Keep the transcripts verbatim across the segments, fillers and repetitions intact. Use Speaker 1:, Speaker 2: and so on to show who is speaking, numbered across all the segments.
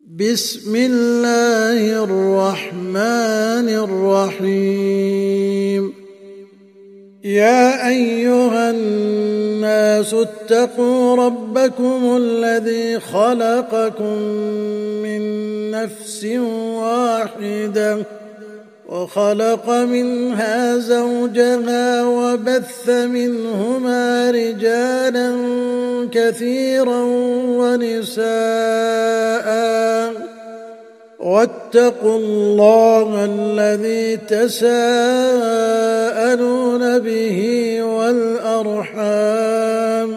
Speaker 1: بسم الله الرحمن الرحيم. يا أيها الناس اتقوا ربكم الذي خلقكم من نفس واحدة وخلق منها زوجها وبث منهما رجالا كثيرا ونساء واتقوا الله الذي تساءلون به والأرحام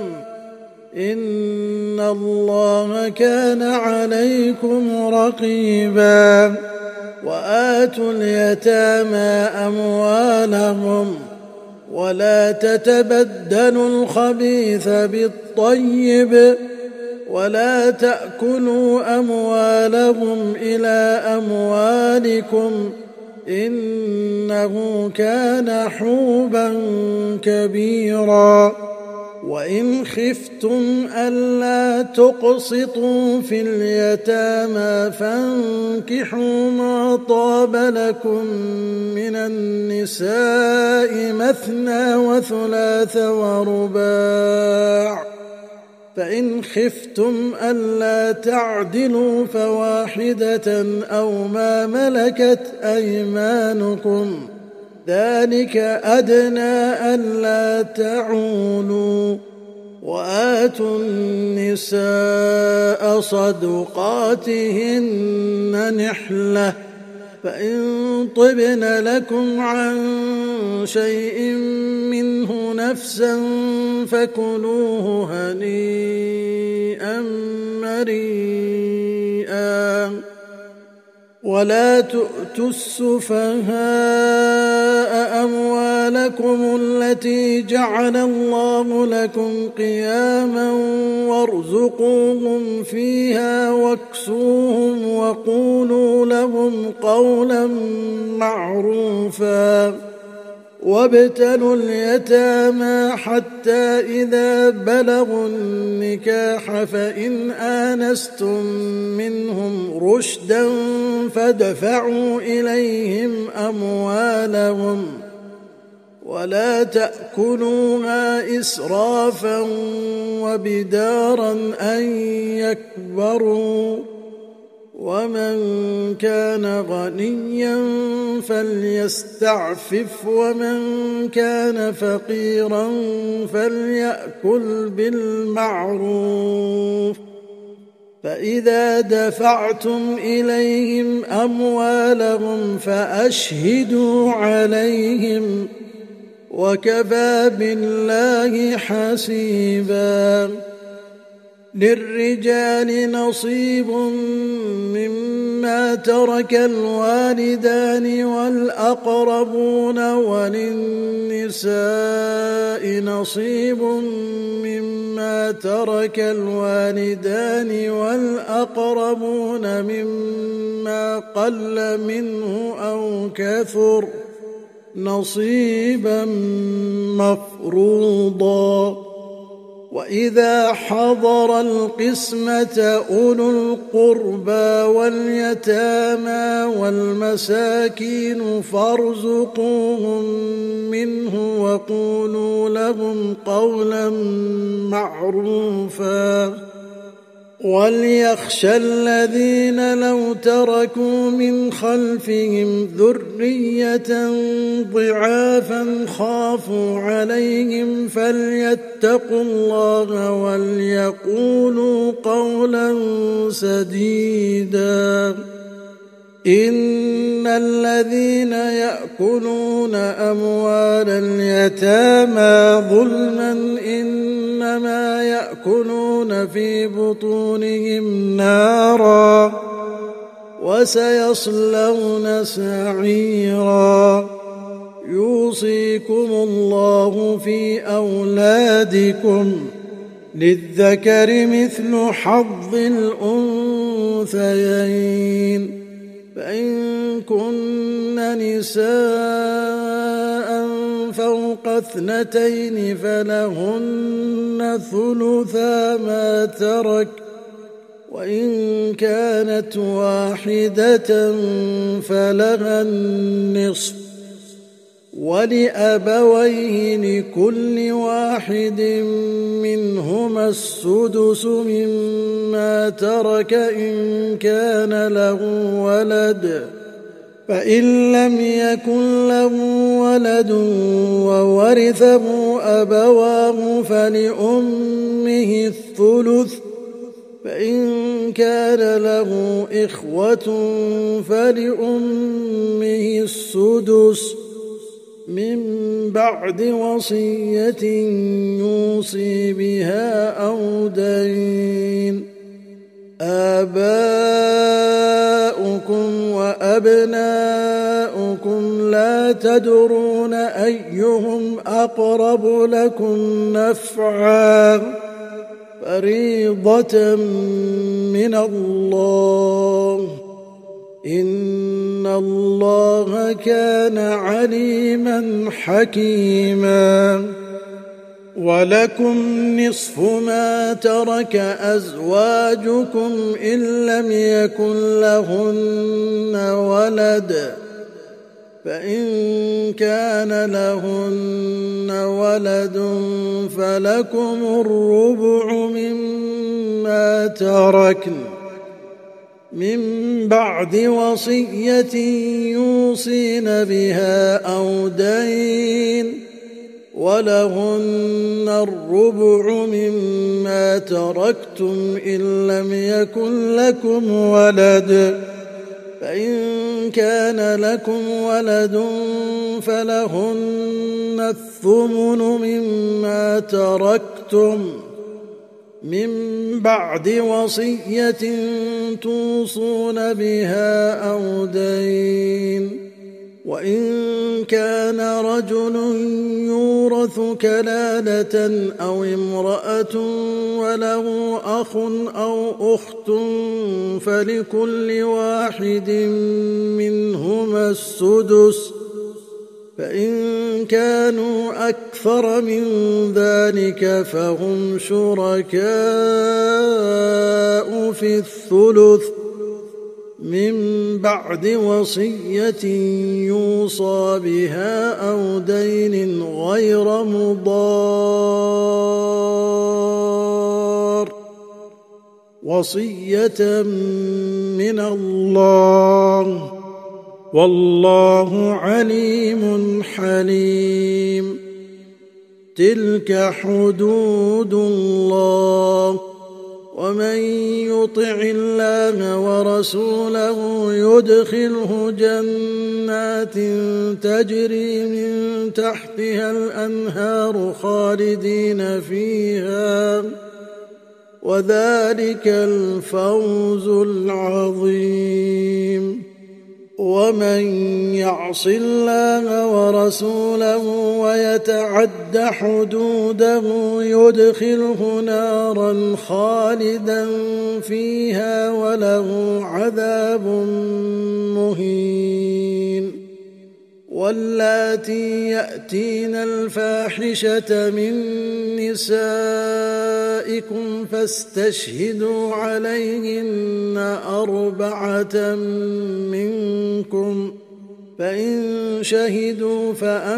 Speaker 1: إن الله كان عليكم رقيبا. وآتوا اليتامى أموالهم ولا تتبدلوا الخبيث بالطيب ولا تأكلوا أموالهم إلى أموالكم إنه كان حوبا كبيرا. وإن خفتم ألا تقسطوا في اليتامى فانكحوا ما طاب لكم من النساء مثنى وثلاث ورباع، فإن خفتم ألا تعدلوا فواحدة أو ما ملكت أيمانكم ذلك أدنى ألا تعولوا. وآتوا النساء صدقاتهن نحلة فإن طبن لكم عن شيء منه نفسا فكلوه هنيئا مريئا. ولا تؤتوا السفهاء أموالكم التي جعل الله لكم قياما وارزقوهم فيها واكسوهم وقولوا لهم قولا معروفا. وابتلوا اليتامى حتى إذا بلغوا النكاح فإن آنستم منهم رشدا فادفعوا إليهم أموالهم ولا تأكلوها إسرافا وبدارا أن يكبروا. ومن كان غنيا فليستعفف ومن كان فقيرا فليأكل بالمعروف. فإذا دفعتم إليهم أموالهم فأشهدوا عليهم وكفى بالله حسيبا. للرجال نصيب مما ترك الوالدان والأقربون وللنساء نصيب مما ترك الوالدان والأقربون مما قل منه أو كثر نصيبا مفروضا. وإذا حضر القسمة أولو القربى واليتامى والمساكين فارزقوهم منه وقولوا لهم قولا معروفا. وليخشى الذين لو تركوا من خلفهم ذرية ضعافا خافوا عليهم فليتقوا الله وليقولوا قولا سديدا. إن الذين يأكلون أموال اليتامى ظلما إنما يأكلون في بطونهم نارا وسيصلون سعيرا. يوصيكم الله في أولادكم للذكر مثل حظ الأنثيين. فإن كن نساء فوق اثنتين فلهن ثلثا ما ترك وإن كانت واحدة فلها النصف ولأبويه لكل واحد منهما السدس مما ترك إن كان له ولد فإن لم يكن له ولد وورثه أبواه فلأمه الثلث فإن كان له إخوة فلأمه السدس من بعد وصية يوصي بها أو دين. آباؤكم وأبناؤكم لا تدرون أيهم أقرب لكم نفعا فريضة من الله إن الله كان عليما حكيما. ولكم نصف ما ترك أزواجكم إن لم يكن لهن ولد فإن كان لهن ولد فلكم الربع مما تركن من بعد وصية يوصين بها أو دين ولهن الربع مما تركتم إن لم يكن لكم ولد فإن كان لكم ولد فلهن الثمن مما تركتم من بعد وصية توصون بها أو دين. وإن كان رجل يورث كلالة أو امرأة وله أخ أو أخت فلكل واحد منهما السدس فإن كانوا أكثر من ذلك فهم شركاء في الثلث من بعد وصية يوصى بها أو دين غير مضار وصية من الله والله عليم حليم. تلك حدود الله ومن يطع الله ورسوله يدخله جنات تجري من تحتها الأنهار خالدين فيها وذلك الفوز العظيم. ومن يعص الله ورسوله ويتعد حدوده يدخله نارا خالدا فيها وله عذاب مهين. واللاتي يأتين الفاحشة من نسائكم فاستشهدوا عليهن أربعة منكم فإن شهدوا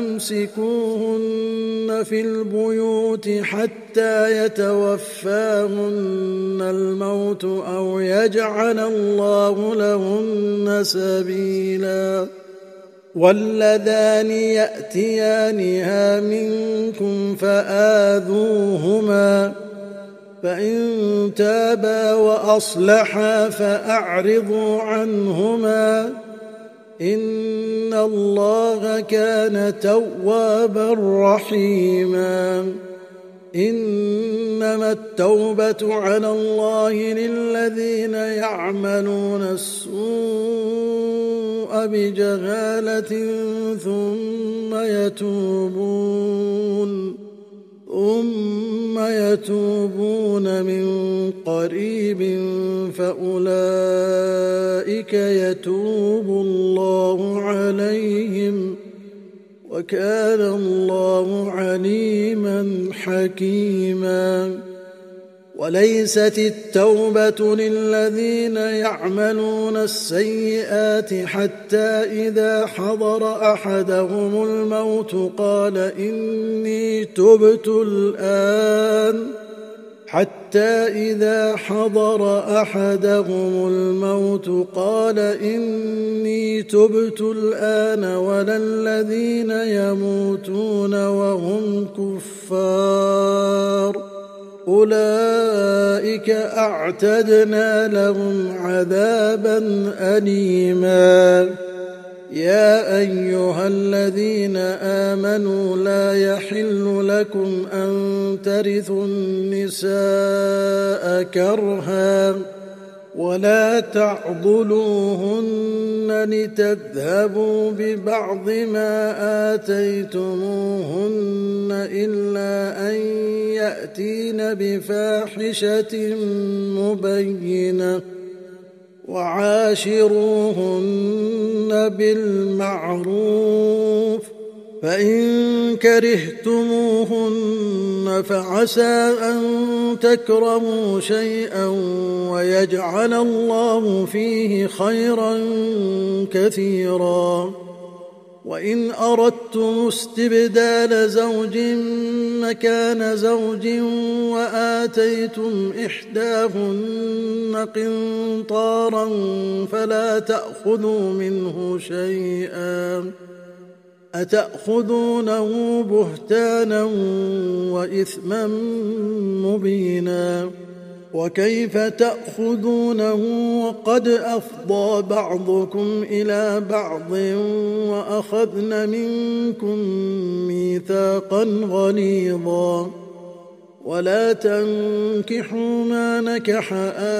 Speaker 1: فأمسكوهن في البيوت حتى يتوفاهن الموت أو يجعل الله لهن سبيلا. واللذان يأتيانها منكم فآذوهما فإن تابا وأصلحا فأعرضوا عنهما إن الله كان توابا رحيما. إنما التوبة على الله للذين يعملون السوء بجهالة ثم يتوبون ثم يتوبون من قريب فأولئك يتوب الله عليهم وكان الله عليما حكيما. وليست التوبة للذين يعملون السيئات حتى إذا حضر أحدهم الموت قال إني تبت الآن حتى إذا حضر أحدهم الموت قال إني تبت الآن ولا الذين يموتون وهم كفار أولئك أعتدنا لهم عذابا أليما. يا أيها الذين آمنوا لا يحل لكم أن ترثوا النساء كرها ولا تعضلوهن لتذهبوا ببعض ما آتيتموهن إلا أن يأتين بفاحشة مبينة وعاشروهن بالمعروف فإن كرهتموهن فعسى أن تكرموا شيئا ويجعل الله فيه خيرا كثيرا. وإن أردتم استبدال زوج مكان زوج وآتيتم إحداهن قنطارا فلا تأخذوا منه شيئا أتأخذونه بهتانا وإثما مبينا. وكيف تأخذونه وقد أفضى بعضكم إلى بعض وأخذن منكم ميثاقا غليظا. ولا تنكحوا ما نكح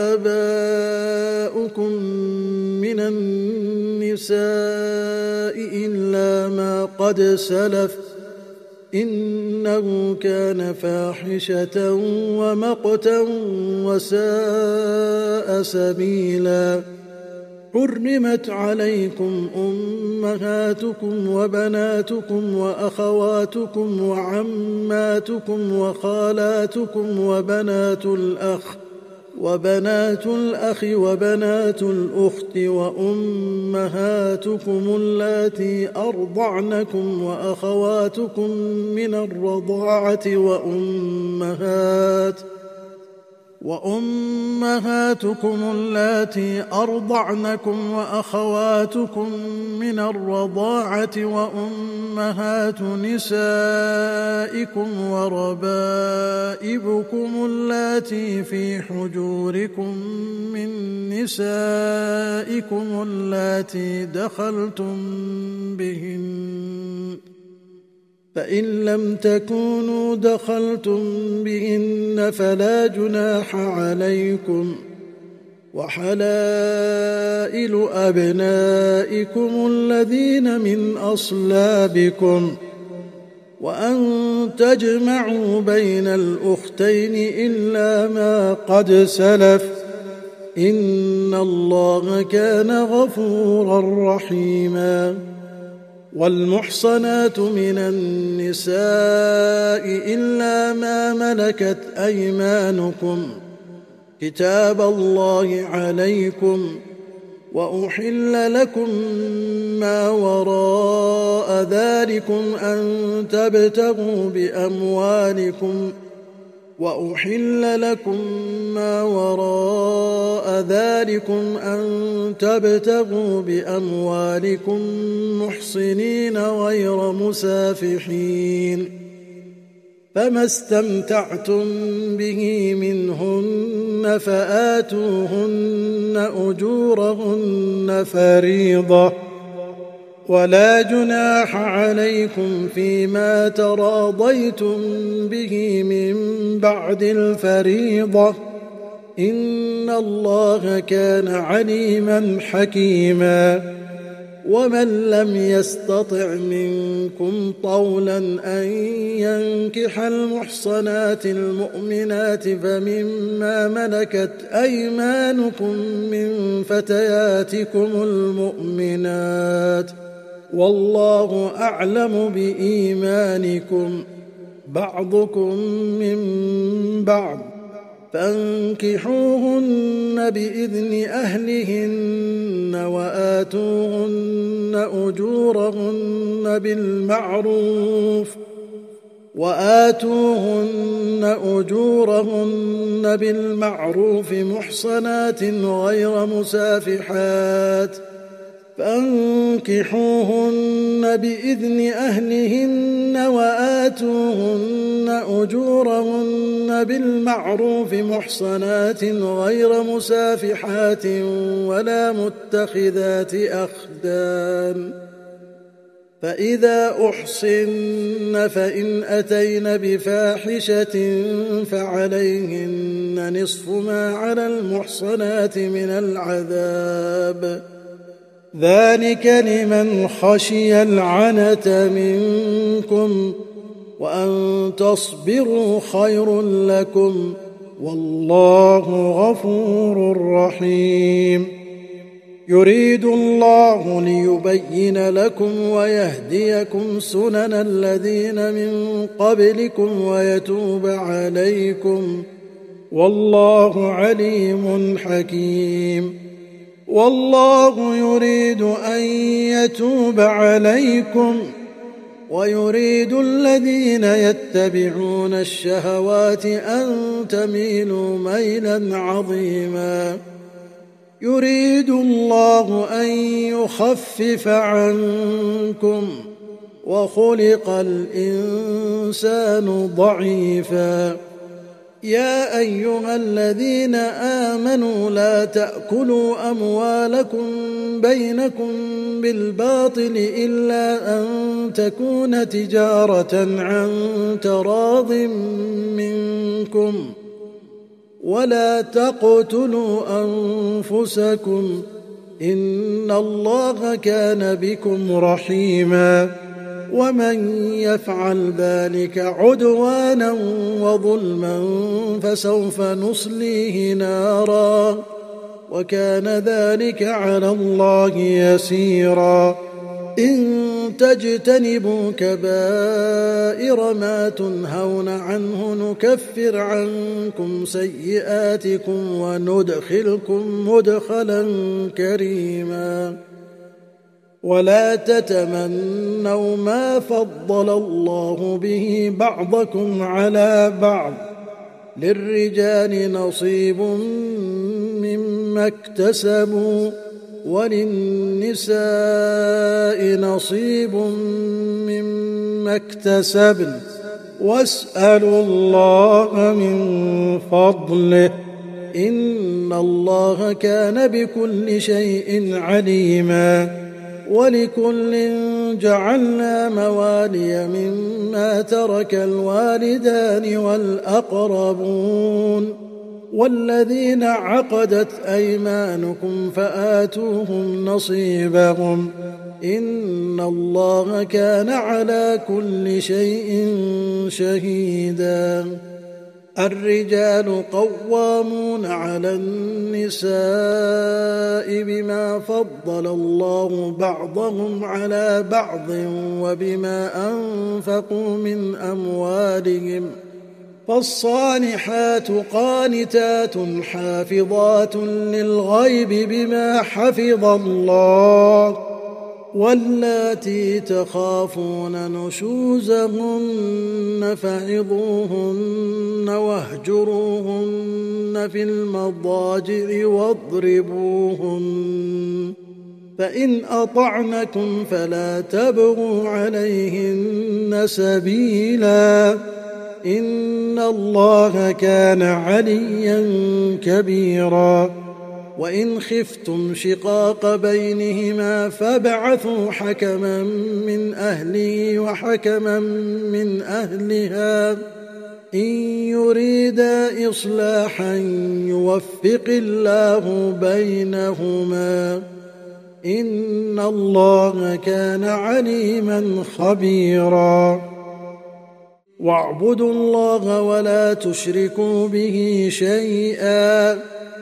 Speaker 1: آباؤكم من النساء إلا ما قد سلف إنه كان فاحشة ومقتا وساء سبيلا. حرمت عليكم أمهاتكم وبناتكم وأخواتكم وعماتكم وخالاتكم وبنات الأخ وبنات الأخ وبنات الأخت وأمهاتكم اللاتي أرضعنكم وأخواتكم من الرضاعة وأمهات وأمهاتكم اللاتي أرضعنكم وأخواتكم من الرضاعة وأمهات نسائكم وربائبكم اللاتي في حجوركم من نسائكم اللاتي دخلتم بهن فإن لم تكونوا دخلتم بهن فلا جناح عليكم. وحلائل أبنائكم الذين من أصلابكم وأن تجمعوا بين الأختين إلا ما قد سلف إن الله كان غفورا رحيما. والمحصنات من النساء إلا ما ملكت أيمانكم كتاب الله عليكم وأحل لكم ما وراء ذلكم أن تبتغوا بأموالكم وأحل لكم ما وراء ذلكم أن تبتغوا بأموالكم محصنين غير مسافحين فما استمتعتم به منهن فآتوهن أجورهن فريضة ولا جناح عليكم فيما تراضيتم به من بعد الفريضة إن الله كان عليما حكيما. ومن لم يستطع منكم طولا أن ينكح المحصنات المؤمنات فمما ملكت أيمانكم من فتياتكم المؤمنات والله أعلم بإيمانكم بعضكم من بعض فانكحوهن بإذن أهلهن وآتوهن أجورهن بالمعروف وآتوهن أجورهن بالمعروف محصنات غير مسافحات فانكحوهن بإذن أهلهن وآتوهن أجورهن بالمعروف محصنات غير مسافحات ولا متخذات أخدان فإذا أحصن فإن أتين بفاحشة فعليهن نصف ما على المحصنات من العذاب ذلك لمن خشي العنة منكم وأن تصبروا خير لكم والله غفور رحيم يريد الله ليبين لكم ويهديكم سنن الذين من قبلكم ويتوب عليكم والله عليم حكيم والله يريد أن يتوب عليكم ويريد الذين يتبعون الشهوات أن تميلوا ميلا عظيما يريد الله أن يخفف عنكم وخلق الإنسان ضعيفا يا أيها الذين آمنوا لا تأكلوا أموالكم بينكم بالباطل إلا أن تكون تجارة عن تراض منكم ولا تقتلوا أنفسكم إن الله كان بكم رحيما ومن يفعل ذلك عدوانا وظلما فسوف نصليه نارا وكان ذلك على الله يسيرا إن تجتنبوا كبائر ما تنهون عنه نكفر عنكم سيئاتكم وندخلكم مدخلا كريما ولا تتمنوا ما فضل الله به بعضكم على بعض للرجال نصيب مما اكتسبوا وللنساء نصيب مما اكتسبن واسألوا الله من فضله إن الله كان بكل شيء عليما ولكل جعلنا موالي مما ترك الوالدان والأقربون والذين عقدت أيمانكم فآتوهم نصيبهم إن الله كان على كل شيء شهيدا الرجال قوامون على النساء بما فضل الله بعضهم على بعض وبما أنفقوا من أموالهم فالصالحات قانتات حافظات للغيب بما حفظ الله واللاتي تخافون نشوزهن فعظوهن واهجروهن في المضاجع واضربوهن فإن أطعنكم فلا تبغوا عليهن سبيلا إن الله كان عليا كبيرا وإن خفتم شقاق بينهما فابعثوا حكما من أهله وحكما من أهلها إن يريدا إصلاحا يوفق الله بينهما إن الله كان عليما خبيرا واعبدوا الله ولا تشركوا به شيئا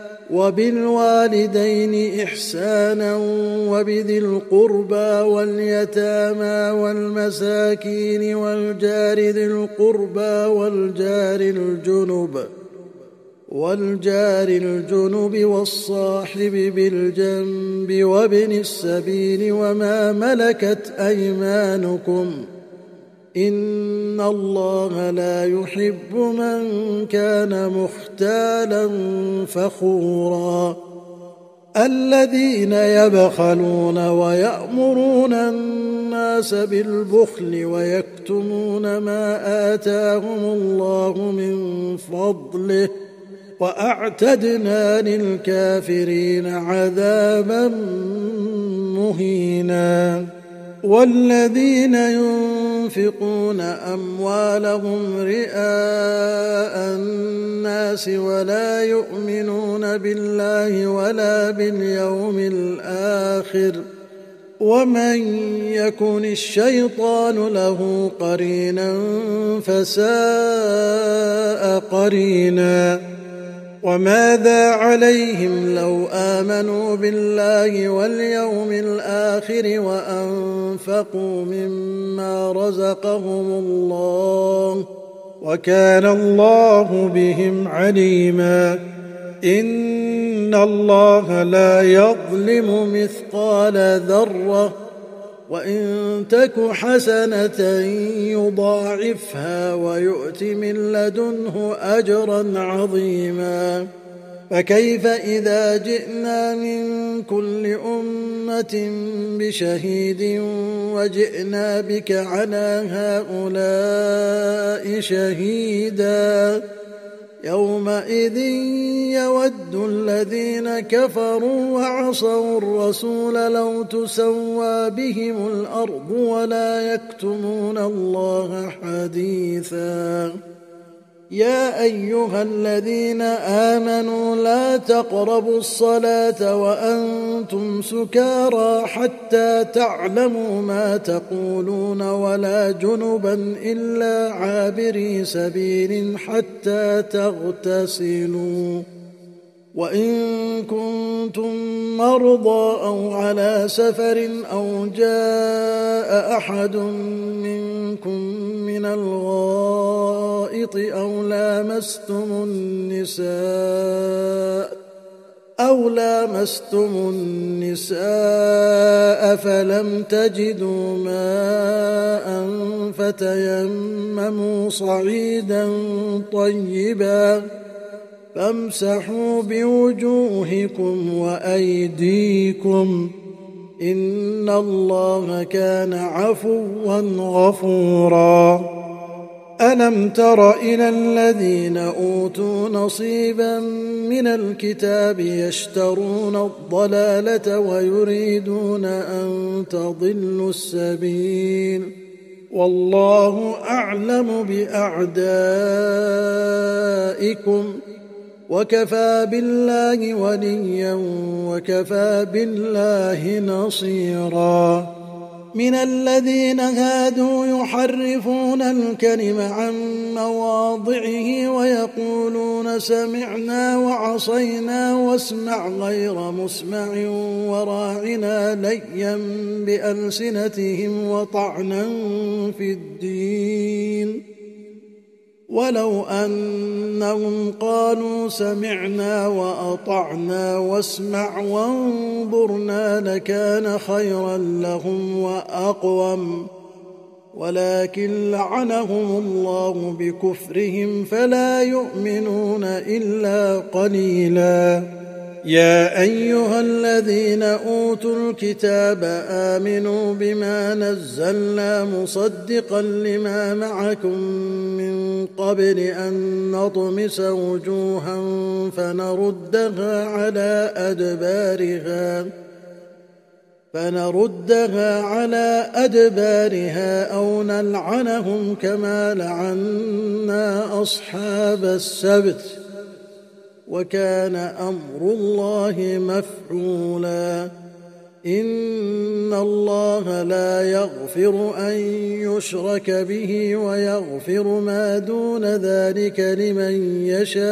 Speaker 1: وبالوالدين إحسانا وبذي القربى واليتامى والمساكين والجار ذي القربى والجار الجنب والجار الجنب والصاحب بالجنب وابن السبيل وما ملكت أيمانكم إن الله لا يحب من كان مختالا فخورا الذين يبخلون ويأمرون الناس بالبخل ويكتمون ما آتاهم الله من فضله وأعتدنا للكافرين عذابا مهينا والذين ينفقون أموالهم رئاء الناس ولا يؤمنون بالله ولا باليوم الآخر ومن يكن الشيطان له قرينا فساء قرينا وماذا عليهم لو آمنوا بالله واليوم الآخر وأنفقوا مما رزقهم الله وكان الله بهم عليما إن الله لا يظلم مثقال ذرة وإن تك حسنة يضاعفها ويؤت من لدنه أجرا عظيما فكيف إذا جئنا من كل أمة بشهيد وجئنا بك على هؤلاء شهيدا يومئذ يود الذين كفروا وعصوا الرسول لو تسوى بهم الأرض ولا يكتمون الله حديثا يا أيها الذين آمنوا لا تقربوا الصلاة وأنتم سكارى حتى تعلموا ما تقولون ولا جنبا إلا عابري سبيل حتى تغتسلوا وإن كنتم مرضى أو على سفر أو جاء أحد منكم من الغائط أو لامستم النساء أو لامستم النساء فلم تجدوا ماء فتيمموا صعيدا طيبا فامسحوا بوجوهكم وأيديكم إن الله كان عفوا غفورا ألم تر إلى الذين أوتوا نصيبا من الكتاب يشترون الضلالة ويريدون أن تضلوا السبيل والله أعلم بأعدائكم وكفى بالله وليا وكفى بالله نصيرا من الذين هادوا يحرفون الكلم عن مواضعه ويقولون سمعنا وعصينا واسمع غير مسمع وراعنا ليا بألسنتهم وطعنا في الدين ولو أنهم قالوا سمعنا وأطعنا واسمع وانظرنا لكان خيرا لهم وأقوم ولكن لعنهم الله بكفرهم فلا يؤمنون إلا قليلا يا أيها الذين أوتوا الكتاب آمنوا بما نزلنا مصدقا لما معكم من قبل أن نطمس وجوها فنردها على أدبارها فنردها على أدبارها أو نلعنهم كما لعنا أصحاب السبت وكان أمر الله مفعولا إن الله لا يغفر أن يشرك به ويغفر ما دون ذلك لمن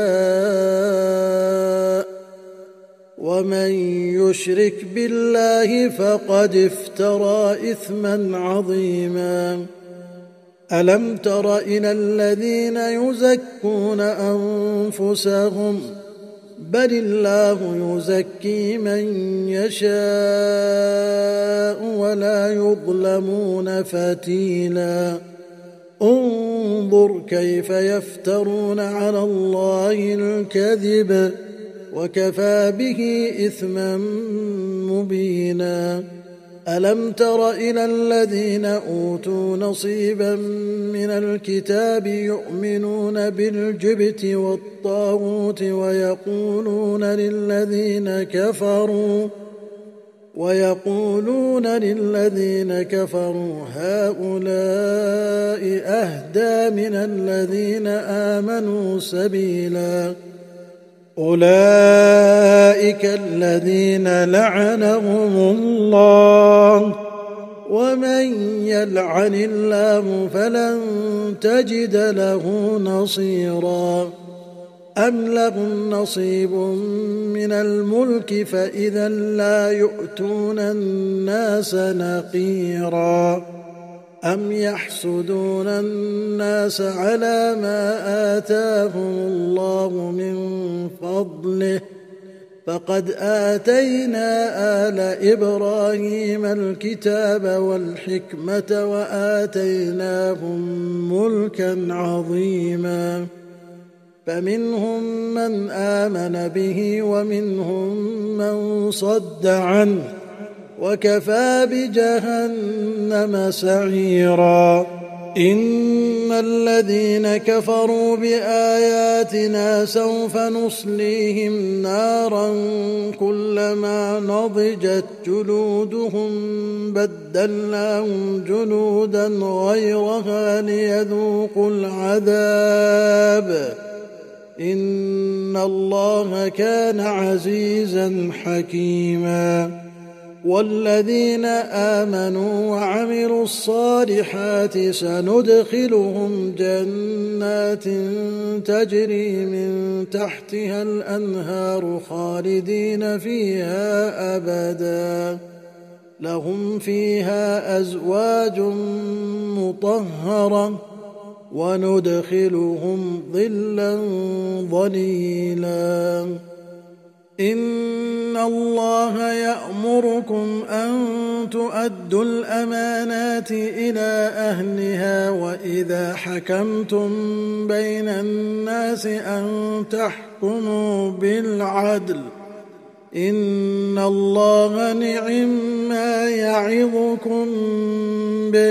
Speaker 1: يشاء ومن يشرك بالله فقد افترى إثما عظيما ألم تر إلى الذين يزكون أنفسهم بل الله يزكي من يشاء ولا يظلمون فتيلا انظر كيف يفترون على الله الكذب وكفى به إثما مبينا ألم تر إلى الذين أوتوا نصيبا من الكتاب يؤمنون بالجبت والطاغوت ويقولون للذين كفروا ويقولون للذين كفروا هؤلاء أهدى من الذين آمنوا سبيلا أولئك الذين لعنهم الله ومن يلعن الله فلن تجد له نصيرا أم لهم نصيب من الملك فإذا لا يؤتون الناس نقيرا أم يحسدون الناس على ما آتاهم الله من فضله فقد آتينا آل إبراهيم الكتاب والحكمة وآتيناهم ملكا عظيما فمنهم من آمن به ومنهم من صد عنه وكفى بجهنم سعيرا إن الذين كفروا بآياتنا سوف نصليهم نارا كلما نضجت جلودهم بدلناهم جلودا غيرها ليذوقوا العذاب إن الله كان عزيزا حكيما والذين آمنوا وعملوا الصالحات سندخلهم جنات تجري من تحتها الأنهار خالدين فيها أبدا لهم فيها أزواج مطهرة وندخلهم ظلا ظليلا إن الله يأمركم أن تؤدوا الأمانات إلى أهلها وإذا حكمتم بين الناس أن تحكموا بالعدل إن الله نعم ما يعظكم به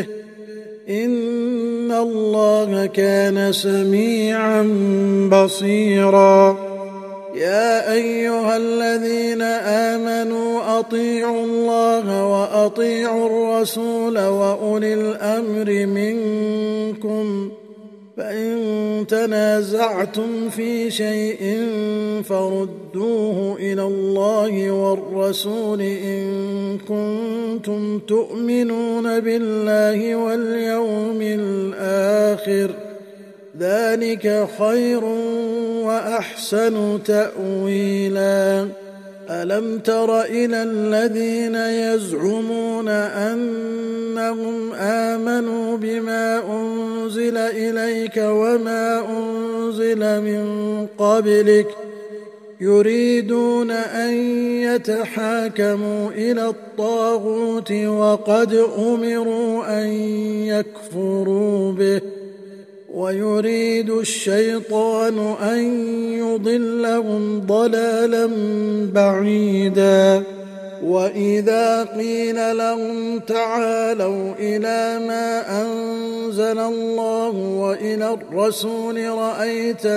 Speaker 1: إن الله كان سميعا بصيرا يا أيها الذين آمنوا أطيعوا الله وأطيعوا الرسول وأولي الأمر منكم فإن تنازعتم في شيء فردوه إلى الله والرسول إن كنتم تؤمنون بالله واليوم الآخر ذلك خير وأحسن تأويلا ألم تر إلى الذين يزعمون أنهم آمنوا بما أنزل إليك وما أنزل من قبلك يريدون أن يتحاكموا إلى الطاغوت وقد أمروا أن يكفروا به ويريد الشيطان أن يضلهم ضلالا بعيدا وإذا قيل لهم تعالوا إلى ما أنزل الله وإلى الرسول رأيت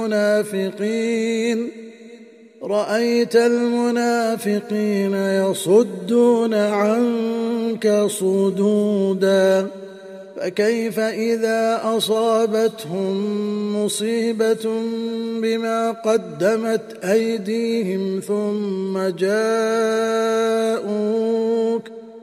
Speaker 1: المنافقين رأيت المنافقين يصدون عنك صدودا فكيف إذا أصابتهم مصيبة بما قدمت أيديهم ثم جاءوك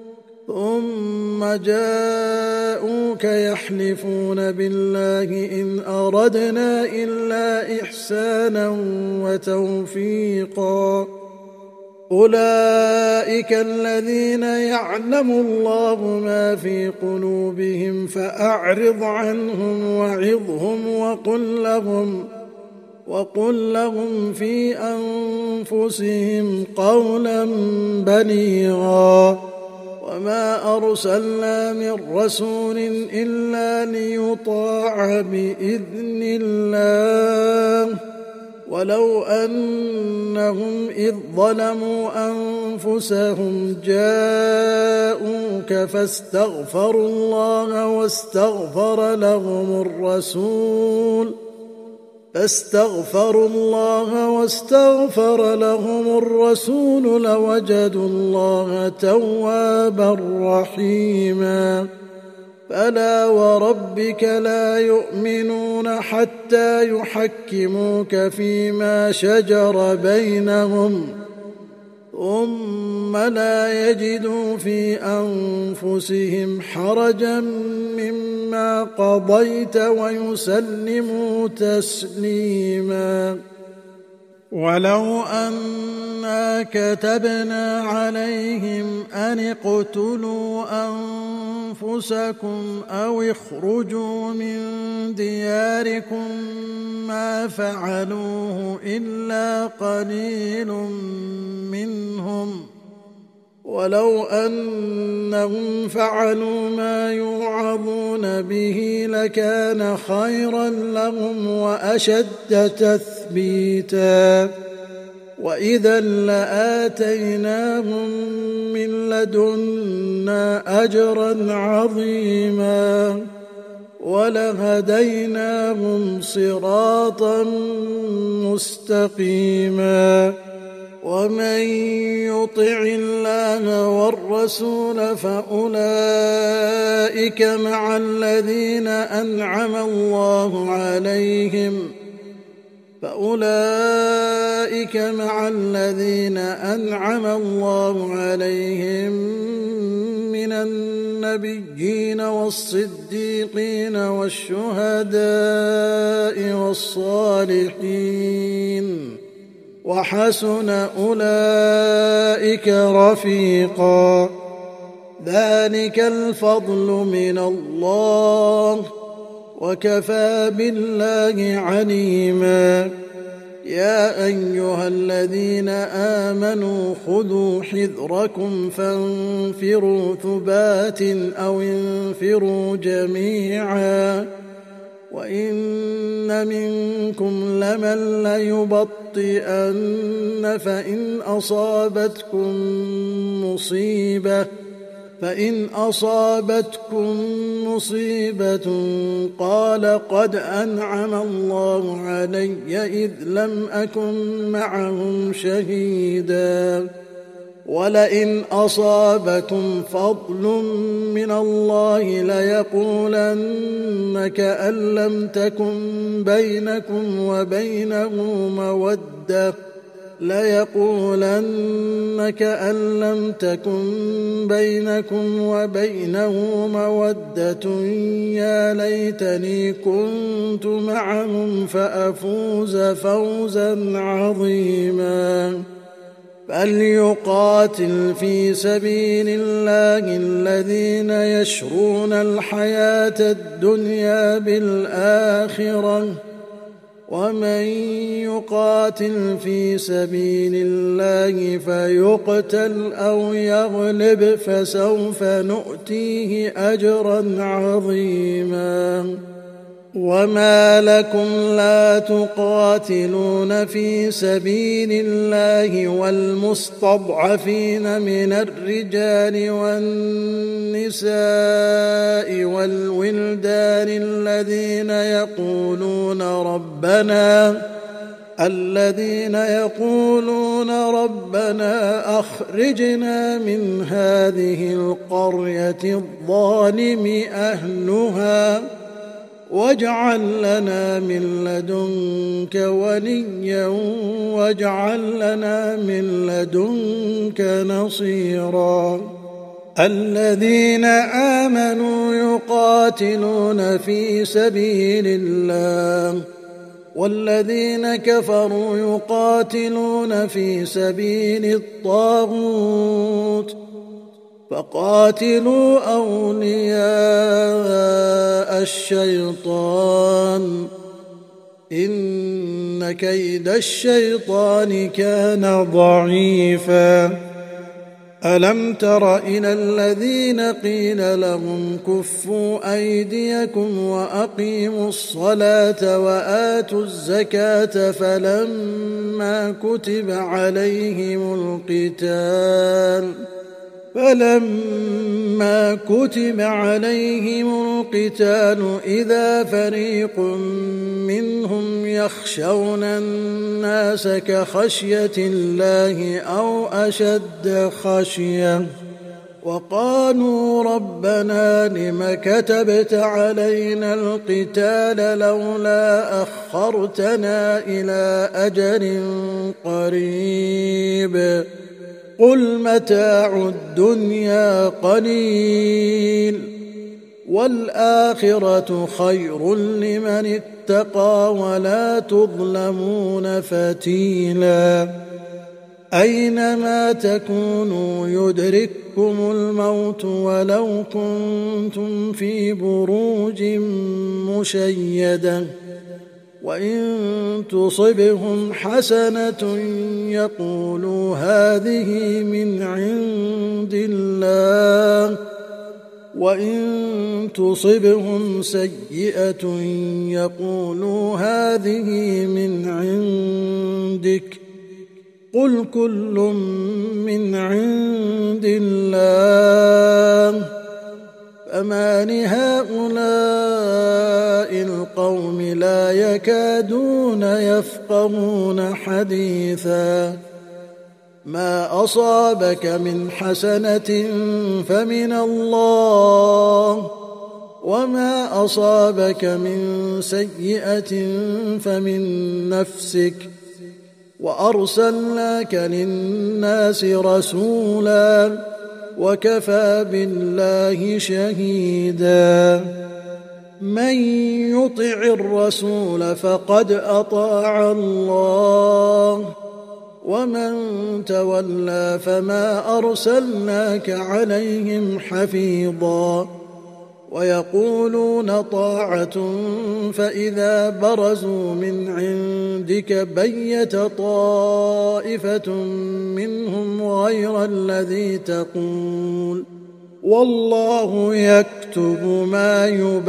Speaker 1: ثم جاءوك يحلفون بالله إن أردنا إلا إحسانا وتوفيقا أولئك الذين يعلم الله ما في قلوبهم فأعرض عنهم وعظهم وقل لهم وقل لهم في أنفسهم قولا بليغا وما أرسلنا من رسول إلا ليطاع بإذن الله ولو أنهم إذ ظلموا أنفسهم جاءوك فاستغفروا الله واستغفر لهم الرسول فاستغفروا الله واستغفر لهم الرسول لوجدوا الله توابا رحيما فلا وربك لا يؤمنون حتى يحكموك فيما شجر بينهم ثم لا يجدوا في أنفسهم حرجا مما قضيت ويسلموا تسليما ولو أنا كتبنا عليهم أن اقتلوا أنفسكم أو اخرجوا من دياركم ما فعلوه إلا قليل منهم ولو أنهم فعلوا ما يوعظون به لكان خيرا لهم وأشد تثبيتا وإذا لآتيناهم من لدنا أجرا عظيما ولهديناهم صراطا مستقيما ومن يطع الله والرسول فأولئك مع الذين أنعم الله عليهم فأولئك مع الذين أنعم الله عليهم من النبيين والصديقين والشهداء والصالحين وحسن أولئك رفيقا ذلك الفضل من الله وكفى بالله عليما يا أيها الذين آمنوا خذوا حذركم فانفروا ثبات أو انفروا جميعا وإن منكم لمن ليبطئن فإن أصابتكم مصيبة فإن أصابتكم مصيبة قال قد أنعم الله علي إذ لم أكن معهم شهيدا ولئن أصابتم فضل من الله ليقولن كأن لم تكن بينكم وبينه مودة ليقولن كأن لم تكن بينكم وبينه مودة يا ليتني كنت معهم فأفوز فوزا عظيما فليقاتل في سبيل الله الذين يشرون الحياة الدنيا بالآخرة ومن يقاتل في سبيل الله فيقتل أو يغلب فسوف نؤتيه أجرا عظيما وما لكم لا تقاتلون في سبيل الله والمستضعفين من الرجال والنساء والولدان الذين يقولون ربنا الذين يقولون ربنا أخرجنا من هذه القرية الظالم أهلها واجعل لنا من لدنك وليا واجعل لنا من لدنك نصيرا الذين آمنوا يقاتلون في سبيل الله والذين كفروا يقاتلون في سبيل الطاغوت فقاتلوا أولياء الشيطان إن كيد الشيطان كان ضعيفا ألم تر إلى الذين قيل لهم كفوا أيديكم وأقيموا الصلاة وآتوا الزكاة فلما كتب عليهم القتال فلما كتب عليهم القتال إذا فريق منهم يخشون الناس كخشية الله أو أشد خشية وقالوا ربنا لم كتبت علينا القتال لولا أخرتنا إلى أجل قريب قل متاع الدنيا قليل والآخرة خير لمن اتقى ولا تظلمون فتيلا أينما تكونوا يدرككم الموت ولو كنتم في بروج مشيدة وإن تصبهم حسنة يقولوا هذه من عند الله وإن تصبهم سيئة يقولوا هذه من عندك قل كل من عند الله فما لهؤلاء القوم لا يكادون يفقهون حديثا ما أصابك من حسنة فمن الله وما أصابك من سيئة فمن نفسك وأرسلناك للناس رسولا وكفى بالله شهيدا من يطع الرسول فقد أطاع الله ومن تولى فما أرسلناك عليهم حفيظا ويقولون طاعة فإذا برزوا من عندك بيت طائفة منهم غير الذي تقول والله يكتب ما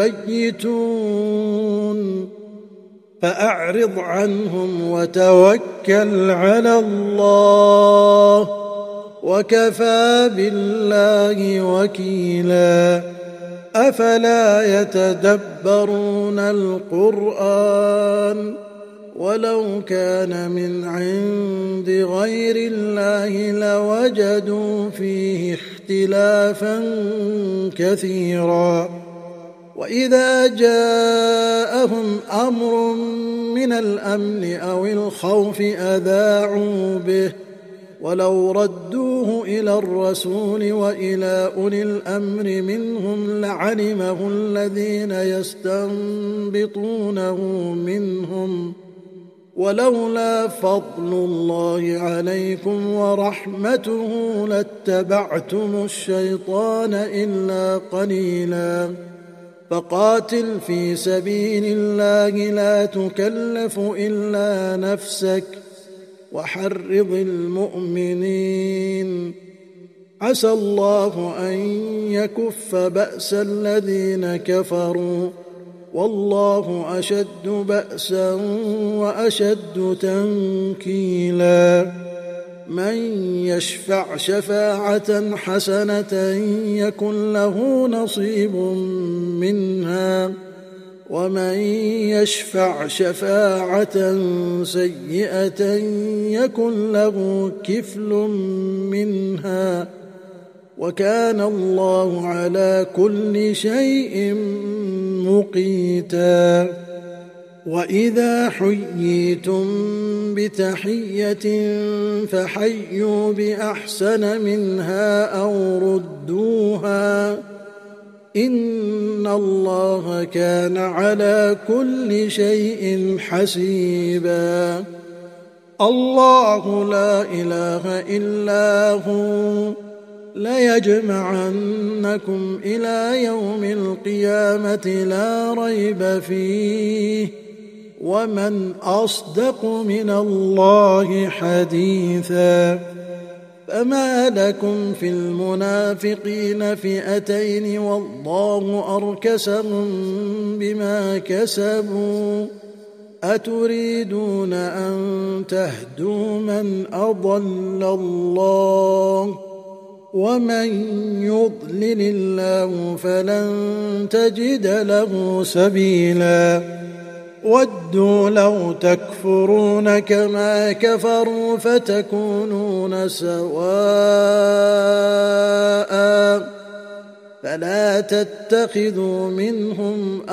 Speaker 1: يبيتون فأعرض عنهم وتوكل على الله وكفى بالله وكيلا أفلا يتدبرون القرآن ولو كان من عند غير الله لوجدوا فيه اختلافا كثيرا وإذا جاءهم أمر من الأمن أو الخوف أذاعوا به ولو ردوه إلى الرسول وإلى أولي الأمر منهم لعلمه الذين يستنبطونه منهم ولولا فضل الله عليكم ورحمته لاتبعتم الشيطان إلا قليلا فقاتل في سبيل الله لا تكلف إلا نفسك وحرض المؤمنين عسى الله أن يكف بأس الذين كفروا والله أشد بأسا وأشد تنكيلا من يشفع شفاعة حسنة يكن له نصيب منها ومن يشفع شفاعة سيئة يكن له كفل منها وكان الله على كل شيء مقيتا وإذا حييتم بتحية فحيوا بأحسن منها أو ردوها إن الله كان على كل شيء حسيبا. الله لا إله إلا هو ليجمعنكم إلى يوم القيامة لا ريب فيه ومن أصدق من الله حديثا. فما لكم في المنافقين فئتين والله أركسهم بما كسبوا أتريدون أن تهدوا من أضل الله ومن يضلل الله فلن تجد له سبيلا. ودوا لو تكفرون كما كفروا فتكونون سواء فلا تتخذوا منهم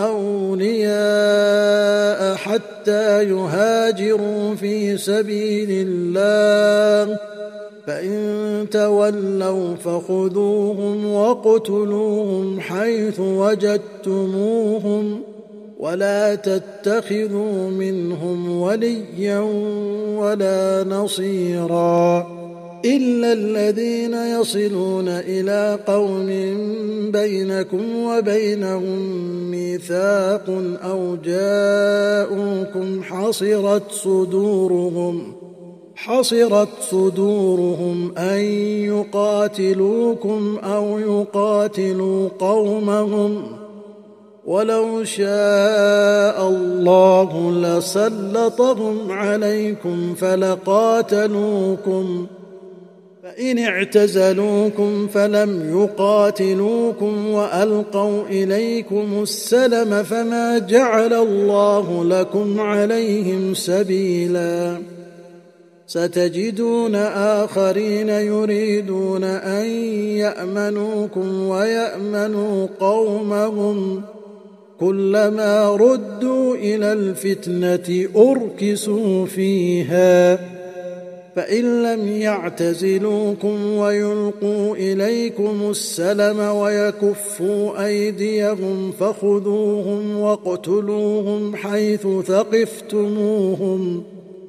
Speaker 1: أولياء حتى يهاجروا في سبيل الله فإن تولوا فخذوهم واقتلوهم حيث وجدتموهم ولا تتخذوا منهم وليا ولا نصيرا إلا الذين يصلون إلى قوم بينكم وبينهم ميثاق أو جاءوكم حصرت صدورهم حصرت صدورهم أن يقاتلوكم أو يقاتلوا قومهم ولو شاء الله لسلطهم عليكم فلقاتلوكم فإن اعتزلوكم فلم يقاتلوكم وألقوا إليكم السلم فما جعل الله لكم عليهم سبيلا. ستجدون آخرين يريدون أن يأمنوكم ويأمنوا قومهم كلما ردوا إلى الفتنة أركسوا فيها فإن لم يعتزلوكم ويلقوا إليكم السلم ويكفوا أيديهم فخذوهم واقتلوهم حيث ثقفتموهم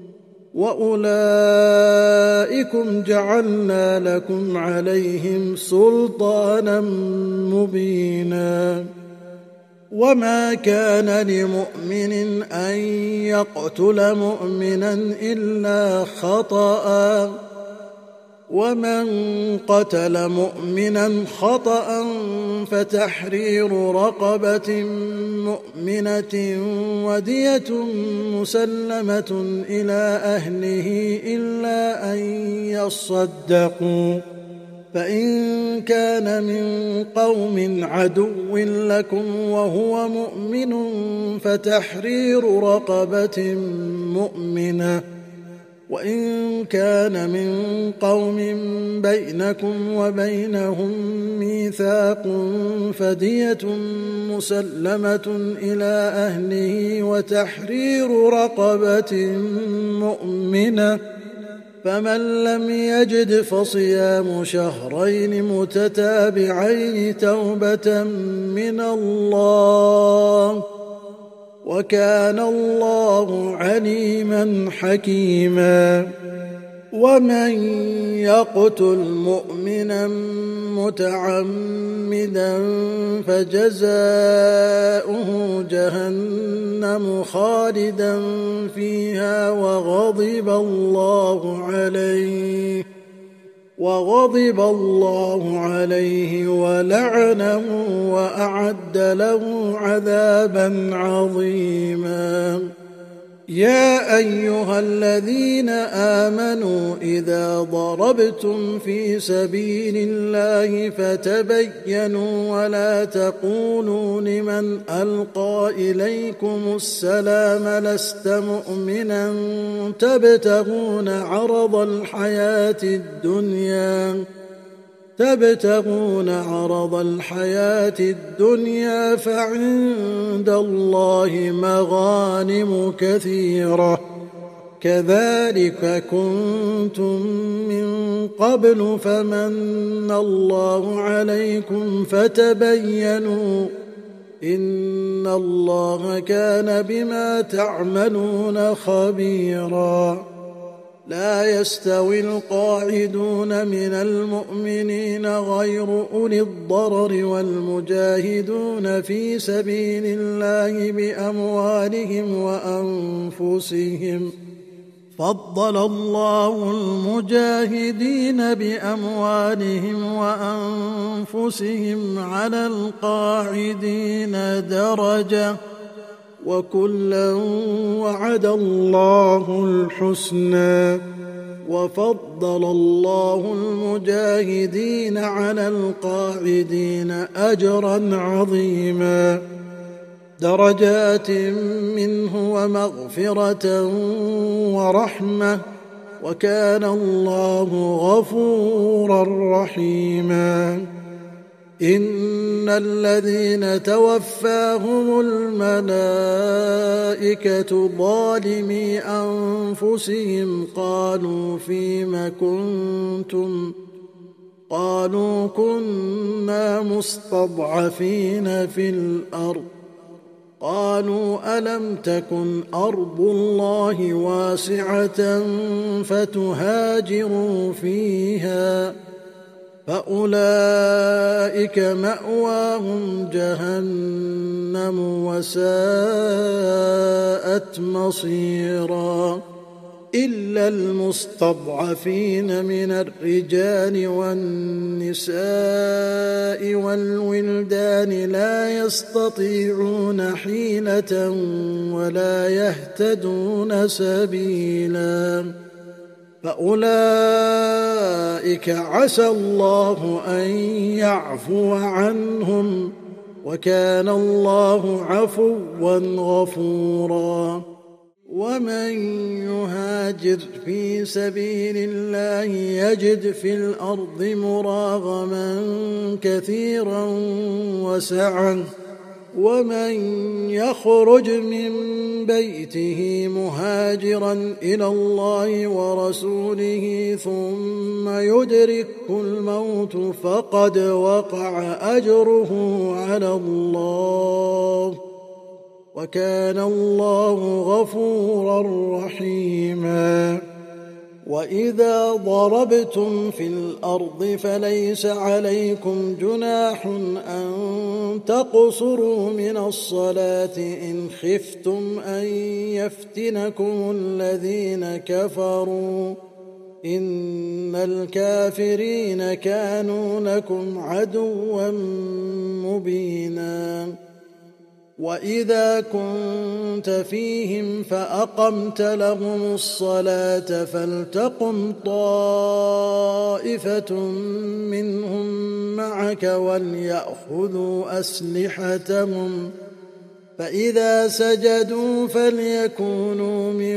Speaker 1: وأولئكم جعلنا لكم عليهم سلطانا مبينا. وما كان لمؤمن أن يقتل مؤمنا إلا خطأ ومن قتل مؤمنا خطأ فتحرير رقبة مؤمنة ودية مسلمة إلى أهله إلا أن يصدقوا فإن كان من قوم عدو لكم وهو مؤمن فتحرير رقبة مؤمنة وإن كان من قوم بينكم وبينهم ميثاق فدية مسلمة إلى أهله وتحرير رقبة مؤمنة فمن لم يجد فصيام شهرين متتابعين توبة من الله وكان الله عليما حكيما. ومن يقتل مؤمنا متعمدا فجزاؤه جهنم خالدا فيها وغضب الله عليه وغضب الله عليه ولعنه وأعد له عذابا عظيما. يا أيها الذين آمنوا إذا ضربتم في سبيل الله فتبينوا ولا تقولوا لمن ألقى إليكم السلام لست مؤمنا تبتغون عرض الحياة الدنيا تبتغون عرض الحياة الدنيا فعند الله مغانم كثيرة كذلك كنتم من قبل فمن الله عليكم فتبينوا إن الله كان بما تعملون خبيرا. لا يستوي القاعدون من المؤمنين غير أولي الضرر والمجاهدون في سبيل الله بأموالهم وأنفسهم. فضل الله المجاهدين بأموالهم وأنفسهم على القاعدين درجة، وكلا وعد الله الحسنى. وفضل الله المجاهدين على القاعدين أجرا عظيما، درجات منه ومغفرة ورحمة، وكان الله غفورا رحيما. إن الذين توفاهم الملائكة ظالمي أنفسهم قالوا فيم كنتم قالوا كنا مستضعفين في الأرض قالوا ألم تكن أرض الله واسعة فتهاجروا فيها فأولئك مأواهم جهنم وساءت مصيرا. إلا المستضعفين من الرجال والنساء والولدان لا يستطيعون حيلة ولا يهتدون سبيلا، فأولئك عسى الله أن يعفو عنهم، وكان الله عفوا غفورا. ومن يهاجر في سبيل الله يجد في الأرض مراغما كثيرا وسعة، ومن يخرج من بيته مهاجرا إلى الله ورسوله ثم يدركه الموت فقد وقع أجره على الله، وكان الله غفورا رحيما. وإذا ضربتم في الأرض فليس عليكم جناح أن تقصروا من الصلاة إن خفتم أن يفتنكم الذين كفروا، إن الكافرين كانوا لكم عدوا مبينا. وإذا كنت فيهم فأقمت لهم الصلاة فلتقم طائفة منهم معك وليأخذوا أسلحتهم، فإذا سجدوا فليكونوا من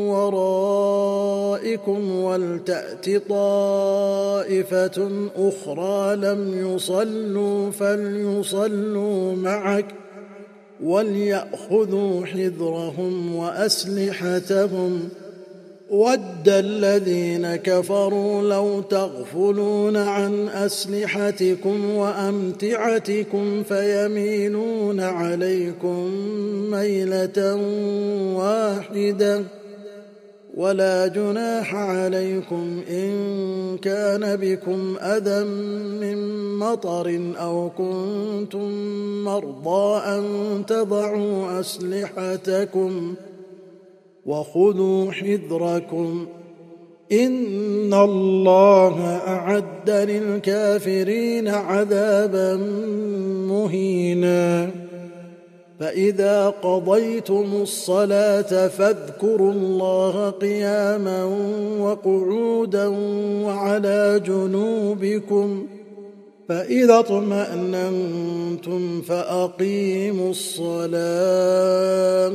Speaker 1: ورائكم ولتأت طائفة أخرى لم يصلوا فليصلوا معك وليأخذوا حذرهم وأسلحتهم. ود الذين كفروا لو تغفلون عن أسلحتكم وأمتعتكم فيميلون عليكم ميلة واحدة، ولا جناح عليكم إن كان بكم أذى من مطر أو كنتم مرضى أن تضعوا أسلحتكم وخذوا حذركم، إن الله أعد للكافرين عذابا مهينا. فإذا قضيتم الصلاة فاذكروا الله قياما وقعودا وعلى جنوبكم، فإذا اطمأننتم فأقيموا الصلاة،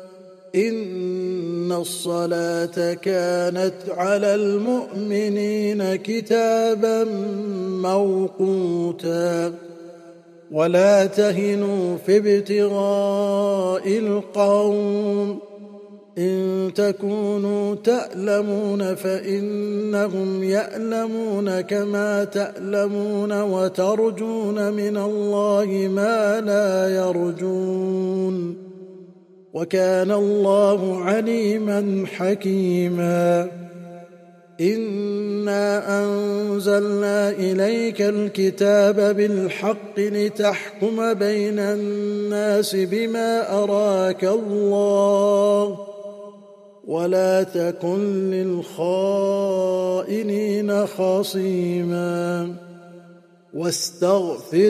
Speaker 1: إن الصلاة كانت على المؤمنين كتابا موقوتا. ولا تهنوا في ابتغاء القوم إن تكونوا تألمون فإنهم يألمون كما تألمون وترجون من الله ما لا يرجون وكان الله عليما حكيما إنا أنزلنا إليك الكتاب بالحق لتحكم بين الناس بما أراك الله ولا تكن للخائنين خصيما واستغفر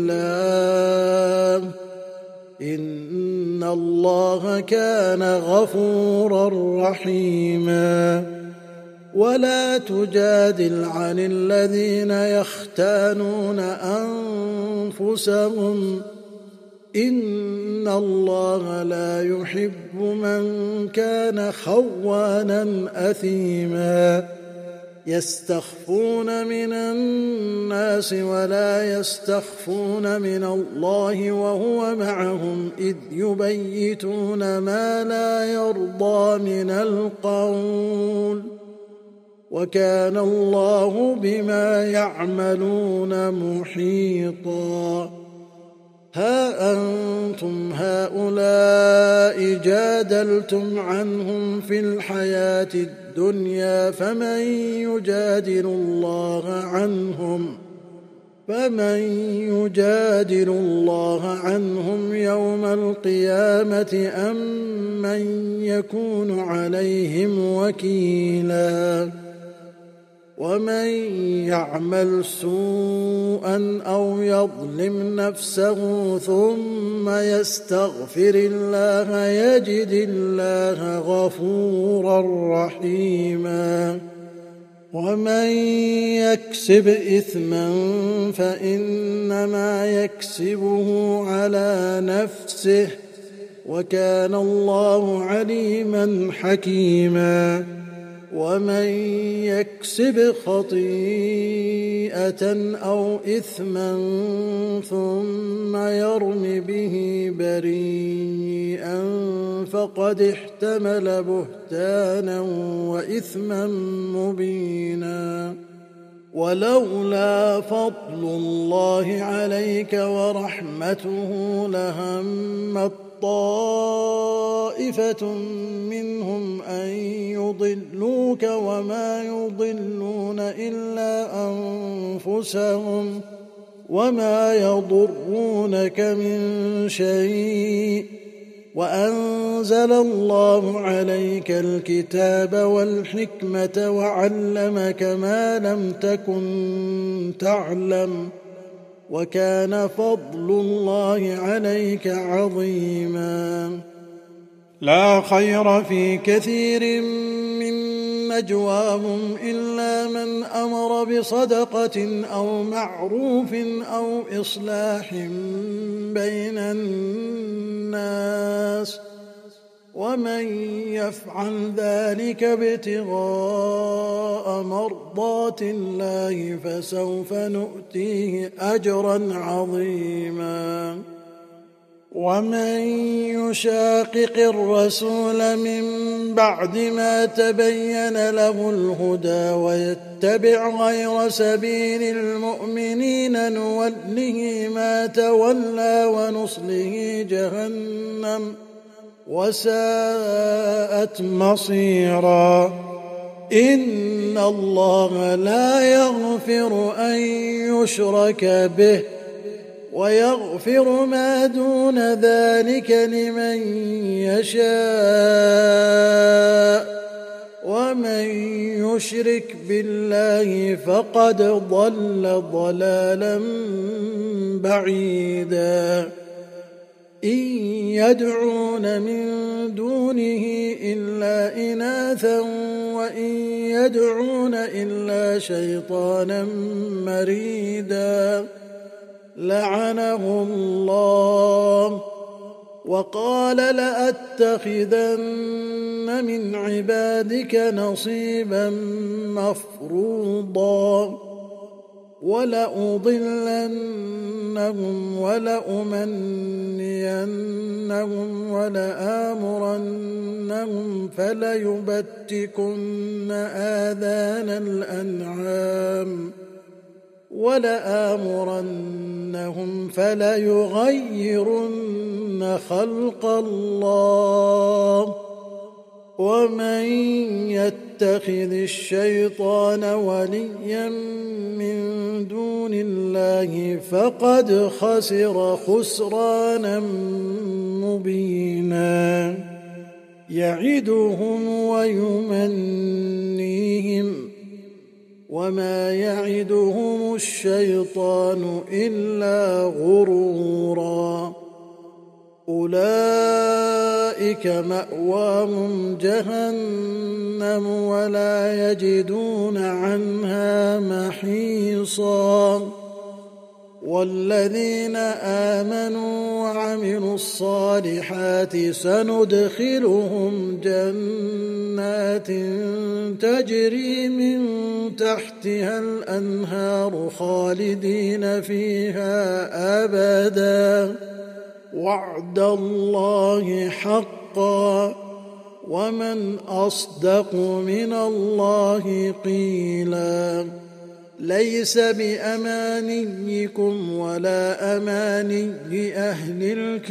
Speaker 1: الله إن الله كان غفورا رحيما ولا تجادل عن الذين يختانون أنفسهم إن الله لا يحب من كان خوانا أثيما يستخفون من الناس ولا يستخفون من الله وهو معهم إذ يبيتون ما لا يرضى من القول وكان الله بما يعملون محيطا ها أنتم هؤلاء جادلتم عنهم في الحياة الدنيا فمن يجادل الله عنهم فمن يجادل الله عنهم يوم القيامة أم من يكون عليهم وكيلا ومن يعمل سوءا أو يظلم نفسه ثم يستغفر الله يجد الله غفورا رحيما ومن يكسب إثما فإنما يكسبه على نفسه وكان الله عليما حكيما ومن يكسب خطيئة أو إثما ثم يرم به بريئا فقد احتمل بهتانا وإثما مبينا ولولا فضل الله عليك ورحمته لهمت طائفة منهم أن يضلوك وما يضلون إلا أنفسهم وما يضرونك من شيء وأنزل الله عليك الكتاب والحكمة وعلمك ما لم تكن تعلم وكان فضل الله عليك عظيما لا خير في كثير من نجواهم إلا من أمر بصدقة أو معروف أو إصلاح بين الناس ومن يفعل ذلك ابتغاء مرضات الله فسوف نؤتيه أجرا عظيما ومن يشاقق الرسول من بعد ما تبين له الهدى ويتبع غير سبيل المؤمنين نوله ما تولى ونصله جهنم وساءت مصيرا إن الله لا يغفر أن يشرك به ويغفر ما دون ذلك لمن يشاء ومن يشرك بالله فقد ضل ضلالا بعيدا إن يدعون من دونه إلا إناثا وإن يدعون إلا شيطانا مريدا لعنه الله وقال لأتخذن من عبادك نصيبا مفروضا ولأضلنهم ولأمنينهم ولآمرنهم فليبتكن آذان الأنعام ولآمرنهم فليغيرن خلق الله ومن يتخذ الشيطان وليا من دون الله فقد خسر خسرانا مبينا يعدهم ويمنيهم وما يعدهم الشيطان إلا غرورا أولئك مأواهم جهنم ولا يجدون عنها محيصا والذين آمنوا وعملوا الصالحات سندخلهم جنات تجري من تحتها الأنهار خالدين فيها أبدا وعد الله حقا ومن أصدق من الله قيلا ليس بأمانيكم ولا أماني أهل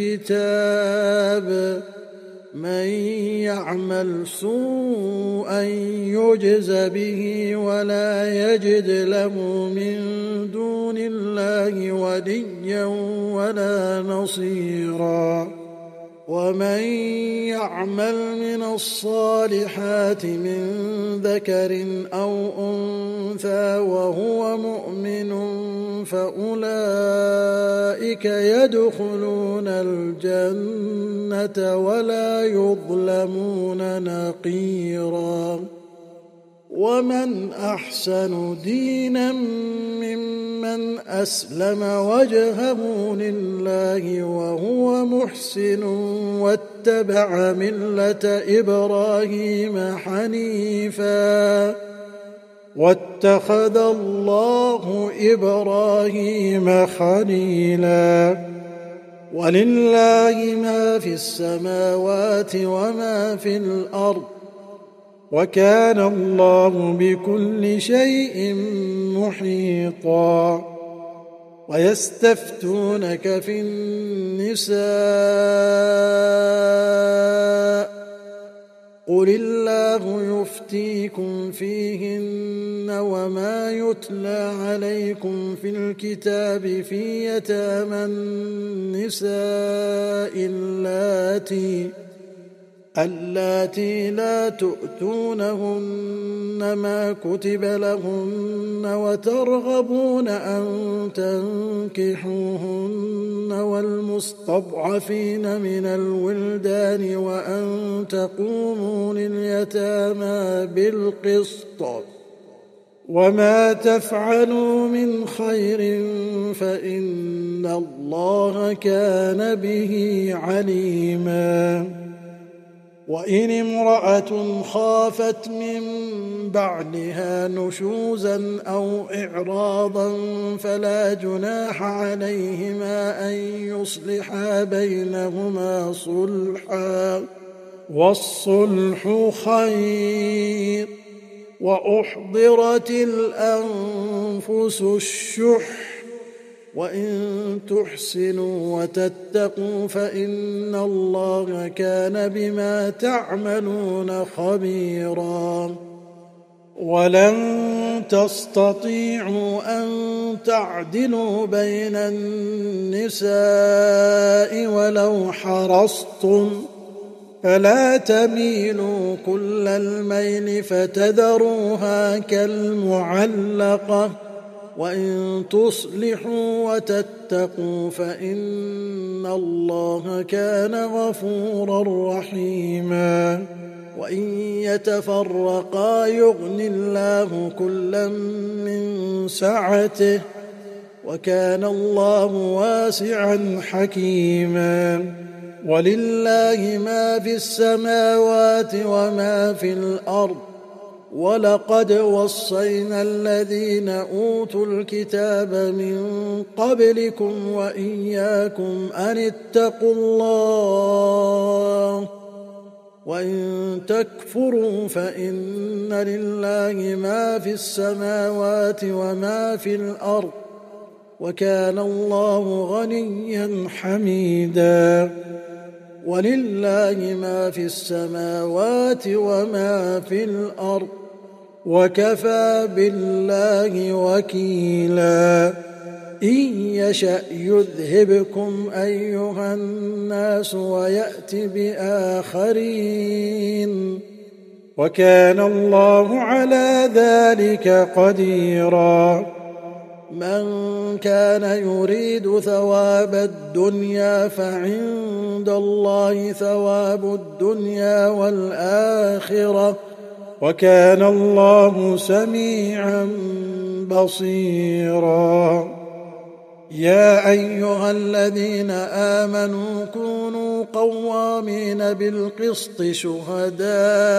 Speaker 1: الكتاب من يعمل سوءا يجز به ولا يجد له من دون الله وليا ولا نصيرا ومن يعمل من الصالحات من ذكر أو أنثى وهو مؤمن فأولئك يدخلون الجنة ولا يظلمون نقيرا ومن أحسن دينا ممن أسلم وجهه لله وهو محسن واتبع ملة إبراهيم حنيفا واتخذ الله إبراهيم خليلا ولله ما في السماوات وما في الأرض وكان الله بكل شيء محيطا ويستفتونك في النساء قل الله يفتيكم فيهن وما يتلى عليكم في الكتاب في يتامى النساء اللاتي اللاتي لا تؤتونهن ما كتب لهن وترغبون أن تنكحوهن والمستضعفين من الولدان وأن تقوموا لليتامى بالقسط وما تفعلوا من خير فإن الله كان به عليما وإن امرأة خافت من بعدها نشوزا أو إعراضا فلا جناح عليهما أن يصلحا بينهما صلحا والصلح خير وأحضرت الأنفس الشح وإن تحسنوا وتتقوا فإن الله كان بما تعملون خبيرا ولن تستطيعوا أن تعدلوا بين النساء ولو حرصتم فلا تميلوا كل الميل فتذروها كالمعلقة وإن تصلحوا وتتقوا فإن الله كان غفورا رحيما وإن يتفرقا يغن الله كلا من سعته وكان الله واسعا حكيما ولله ما في السماوات وما في الأرض ولقد وصينا الذين أوتوا الكتاب من قبلكم وإياكم أن اتقوا الله وإن تكفروا فإن لله ما في السماوات وما في الأرض وكان الله غنيا حميدا ولله ما في السماوات وما في الأرض وكفى بالله وكيلا إن يشأ يذهبكم أيها الناس ويأت بآخرين وكان الله على ذلك قديرا من كان يريد ثواب الدنيا فعند الله ثواب الدنيا والآخرة وكان الله سميعا بصيرا يا أيها الذين آمنوا كونوا قوامين بالقسط شهداء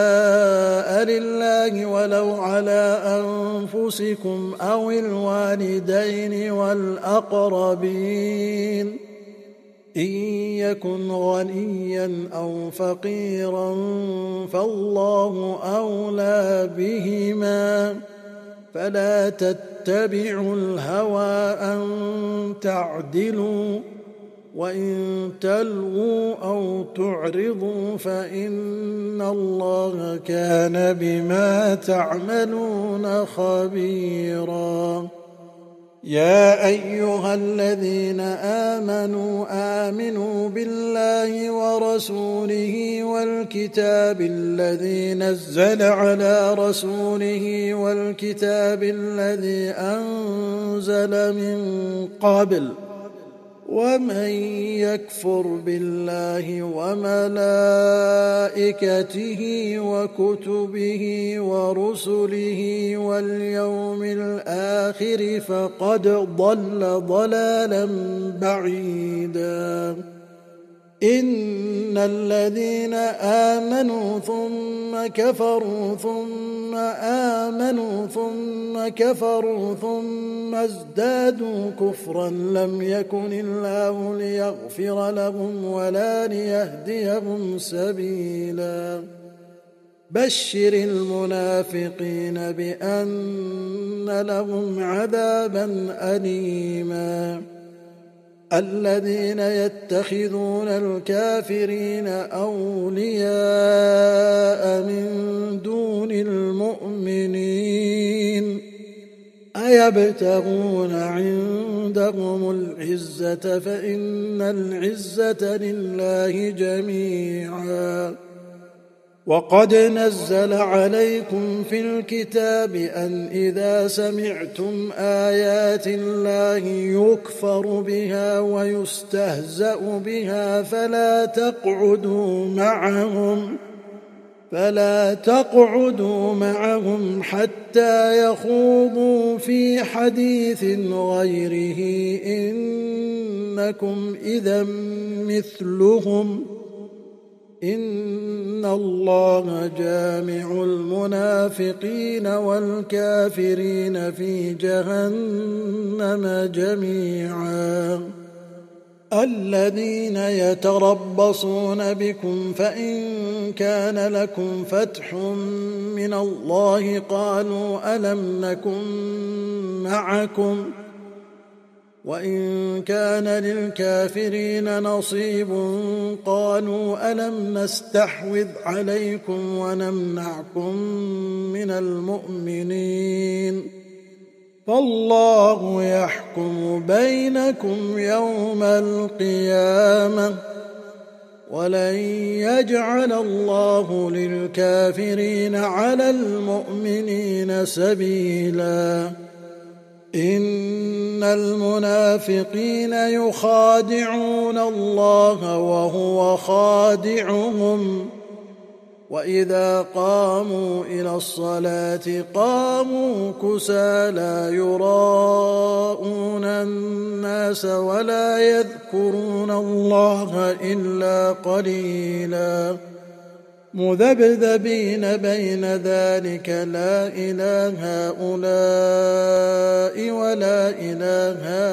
Speaker 1: لله ولو على أنفسكم أو الوالدين والأقربين إن يكن غنيا أو فقيرا فالله أولى بهما فلا تتبعوا الهوى أن تعدلوا وإن تلووا أو تعرضوا فإن الله كان بما تعملون خبيرا يا أيها الذين آمنوا آمنوا بالله ورسوله والكتاب الذي نزل على رسوله والكتاب الذي أنزل من قبل ومن يكفر بالله وملائكته وكتبه ورسله واليوم الآخر فقد ضل ضلالا بعيدا إن الذين آمنوا ثم كفروا ثم آمنوا ثم كفروا ثم ازدادوا كفرا لم يكن الله ليغفر لهم ولا ليهديهم سبيلا بشر المنافقين بأن لهم عذابا أليما الذين يتخذون الكافرين أولياء من دون المؤمنين أيبتغون عندهم العزة فإن العزة لله جميعا وقد نزل عليكم في الكتاب أن إذا سمعتم آيات الله يكفر بها ويستهزأ بها فلا تقعدوا معهم فلا تقعدوا معهم حتى يخوضوا في حديث غيره إنكم إذا مثلهم إن الله جامع المنافقين والكافرين في جهنم جميعا الذين يتربصون بكم فإن كان لكم فتح من الله قالوا ألم نكن معكم وإن كان للكافرين نصيب قالوا ألم نستحوذ عليكم ونمنعكم من المؤمنين فالله يحكم بينكم يوم القيامة ولن يجعل الله للكافرين على المؤمنين سبيلا إن المنافقين يخادعون الله وهو خادعهم وإذا قاموا إلى الصلاة قاموا كسالى يراءون الناس ولا يذكرون الله إلا قليلا مذبذبين بين ذلك لا إله هؤلاء ولا إله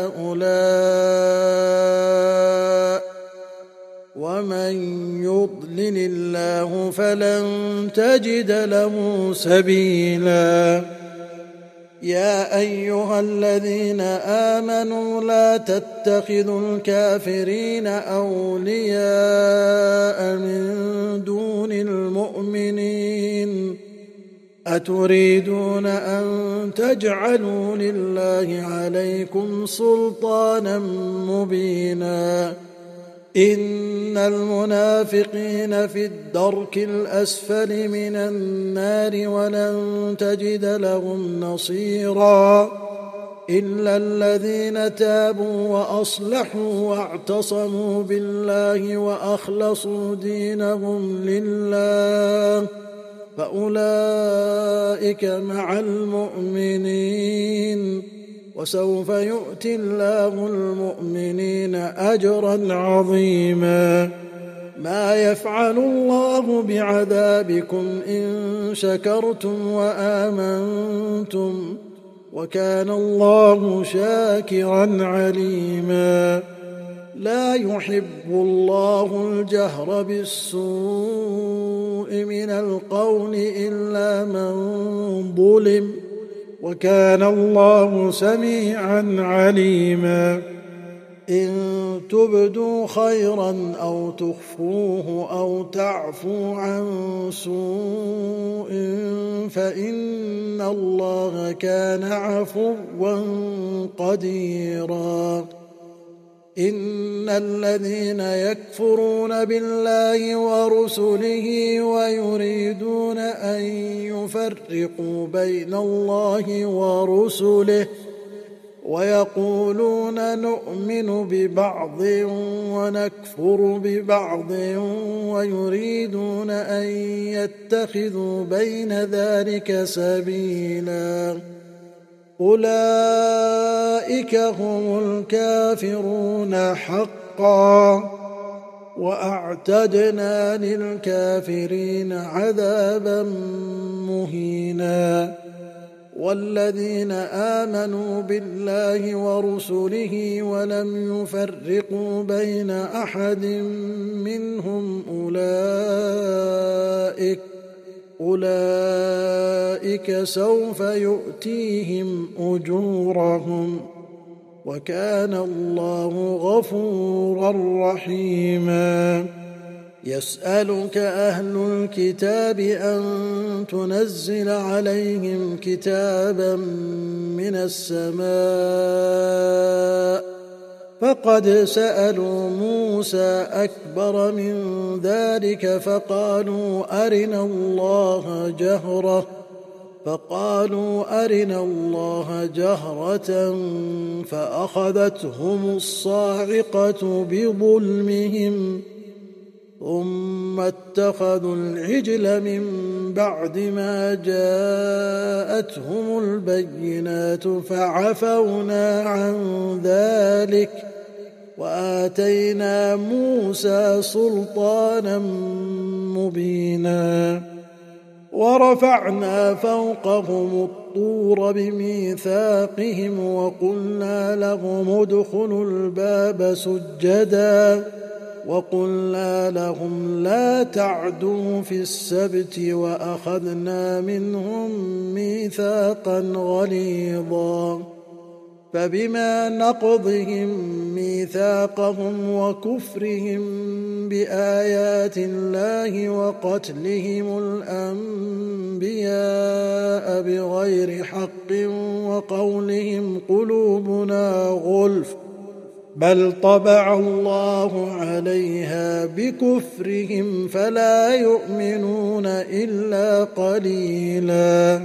Speaker 1: هؤلاء ومن يضلل الله فلن تجد له سبيلا. يا أيها الذين آمنوا لا تتخذوا الكافرين أولياء من دون المؤمنين أتريدون أن تجعلوا لله عليكم سلطانا مبينا إن المنافقين في الدرك الأسفل من النار ولن تجد لهم نصيرا إلا الذين تابوا وأصلحوا واعتصموا بالله وأخلصوا دينهم لله فأولئك مع المؤمنين وسوف يؤتي الله المؤمنين أجرا عظيما. ما يفعل الله بعذابكم إن شكرتم وآمنتم وكان الله شاكرا عليما. لا يحب الله الجهر بالسوء من القول إلا من ظلم وكان الله سميعا عليما. إن تبدوا خيرا أو تخفوه أو تعفوا عن سوء فإن الله كان عفوا قديرا. إن الذين يكفرون بالله ورسله ويريدون أن يفرقوا بين الله ورسله ويقولون نؤمن ببعض ونكفر ببعض ويريدون أن يتخذوا بين ذلك سبيلا أولئك هم الكافرون حقا وأعتدنا للكافرين عذابا مهينا. والذين آمنوا بالله ورسله ولم يفرقوا بين أحد منهم أولئك أولئك سوف يؤتيهم أجورهم وكان الله غفورا رحيما. يسألك أهل الكتاب أن تنزل عليهم كتابا من السماء فقد سألوا موسى أكبر من ذلك فقالوا أرنا الله جهرة فقالوا أرنا الله جهرة فأخذتهم الصاعقة بظلمهم ثم اتخذوا العجل من بعد ما جاءتهم البينات فعفونا عن ذلك وآتينا موسى سلطانا مبينا. ورفعنا فوقهم الطور بميثاقهم وقلنا لهم ادخلوا الباب سجدا وقلنا لهم لا تعدوا في السبت وأخذنا منهم ميثاقا غليظا فبما نقضهم ميثاقهم وكفرهم بآيات الله وقتلهم الأنبياء بغير حق وقولهم قلوبنا غلف بل طبع الله عليها بكفرهم فلا يؤمنون إلا قليلا.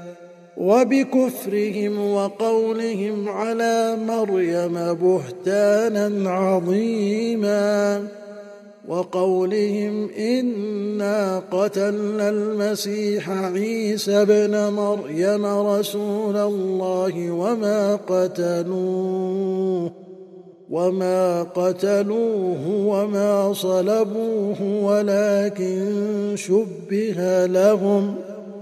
Speaker 1: وبكفرهم وقولهم على مريم بهتانا عظيما وقولهم إنا قتلنا المسيح عيسى ابن مريم رسول الله وما قتلوه وما قتلوه وما صلبوه ولكن شبه لهم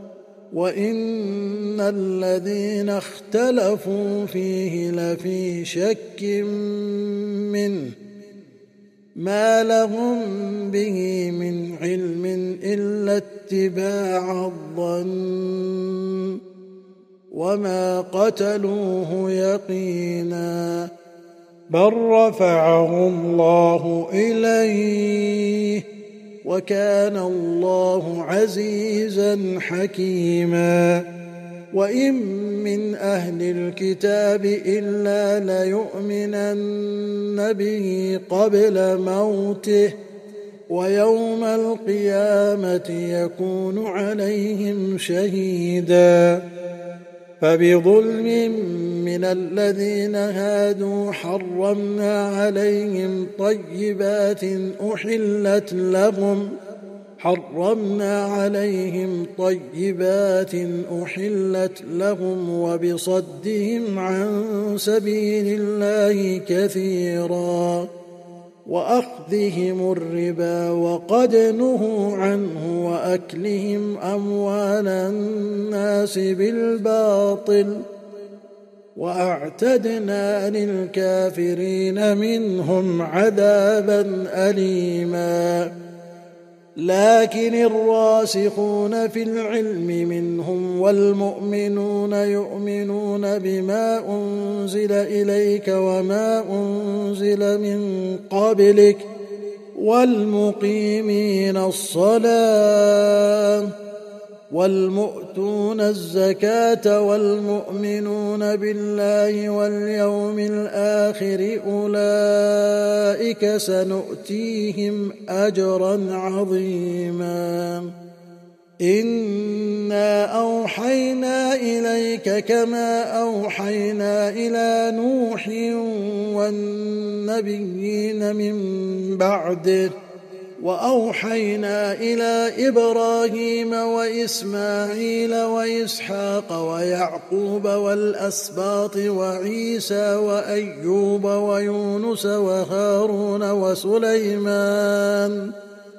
Speaker 1: وإن الذين اختلفوا فيه لفي شك منه ما لهم به من علم إلا اتباع الظن وما قتلوه يقينا بل رفعه الله إليه وكان الله عزيزا حكيما وإن من أهل الكتاب إلا ليؤمنن به قبل موته ويوم القيامة يكون عليهم شهيدا فبظلم من الذين هادوا حرمنا عليهم طيبات أحلت لهم حرمنا عليهم طيبات أحلت لهم وبصدهم عن سبيل الله كثيرا وأخذهم الربا وقد نهوا عنه وأكلهم أموال الناس بالباطل وأعتدنا للكافرين منهم عذابا أليما لكن الراسخون في العلم منهم والمؤمنون يؤمنون بما أنزل إليك وما أنزل من قبلك والمقيمين الصلاة والمؤتون الزكاة والمؤمنون بالله واليوم الآخر أولئك سنؤتيهم أجرا عظيما إنا أوحينا إليك كما أوحينا إلى نوح والنبيين من بعده وأوحينا إلى إبراهيم وإسماعيل وإسحاق ويعقوب والأسباط وعيسى وأيوب ويونس وهارون وسليمان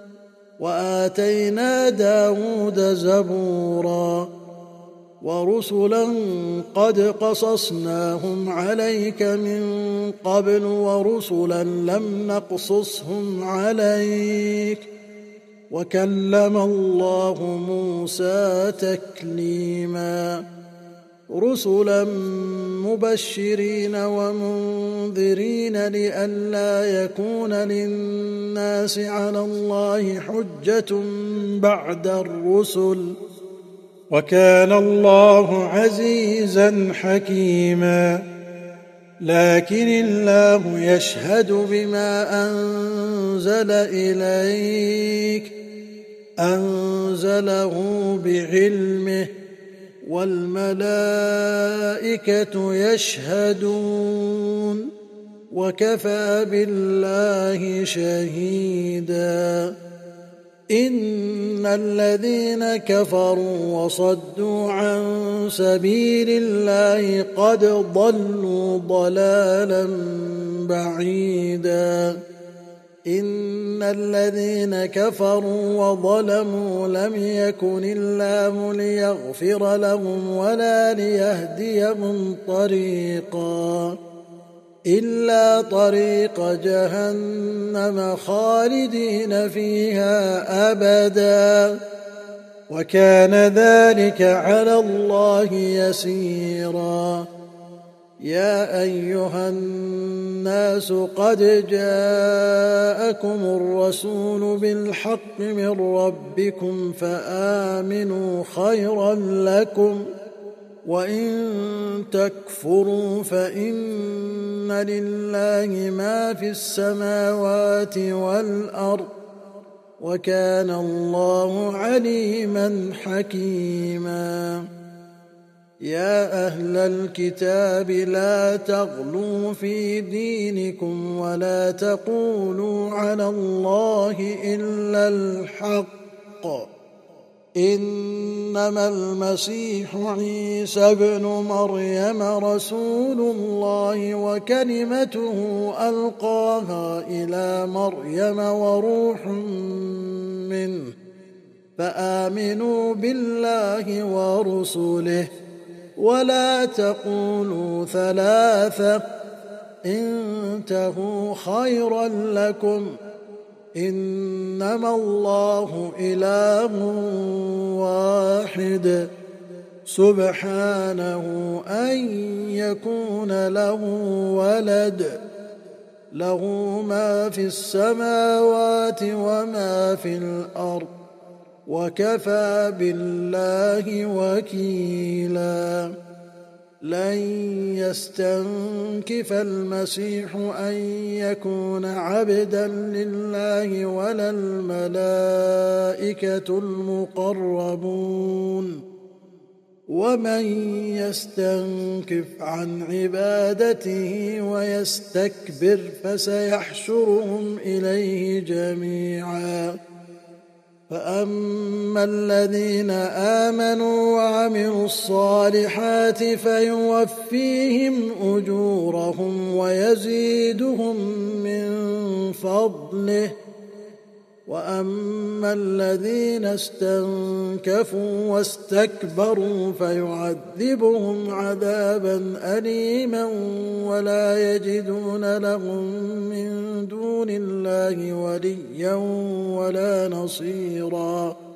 Speaker 1: وآتينا داود زبورا ورسلا قد قصصناهم عليك من قبل ورسلا لم نقصصهم عليك وكلم الله موسى تكليما رسلا مبشرين ومنذرين لئلا يكون للناس على الله حجة بعد الرسل وكان الله عزيزا حكيما لكن الله يشهد بما أنزل إليك أنزله بعلمه والملائكة يشهدون وكفى بالله شهيدا إن الذين كفروا وصدوا عن سبيل الله قد ضلوا ضلالا بعيدا إن الذين كفروا وظلموا لم يكن الله ليغفر لهم ولا ليهديهم طريقا إلا طريق جهنم خالدين فيها أبدا وكان ذلك على الله يسيرا يا أيها الناس قد جاءكم الرسول بالحق من ربكم فآمنوا خيرا لكم وإن تكفروا فإن لله ما في السماوات والأرض وكان الله عليما حكيما يا أهل الكتاب لا تغلوا في دينكم ولا تقولوا على الله إلا الحق إنما المسيح عيسى ابن مريم رسول الله وكلمته ألقاها إلى مريم وروح منه فآمنوا بالله ورسله ولا تقولوا ثلاثة انتهوا خيرا لكم إنما الله إله واحد سبحانه أن يكون له ولد له ما في السماوات وما في الأرض وكفى بالله وكيلا لن يستنكف المسيح أن يكون عبدا لله ولا الملائكة المقربون ومن يستنكف عن عبادته ويستكبر فسيحشرهم إليه جميعا فأما الذين آمنوا وعملوا الصالحات فيوفيهم أجورهم ويزيدهم من فضله وأما الذين استنكفوا واستكبروا فيعذبهم عذابا أليما ولا يجدون لهم من دون الله وليا ولا نصيرا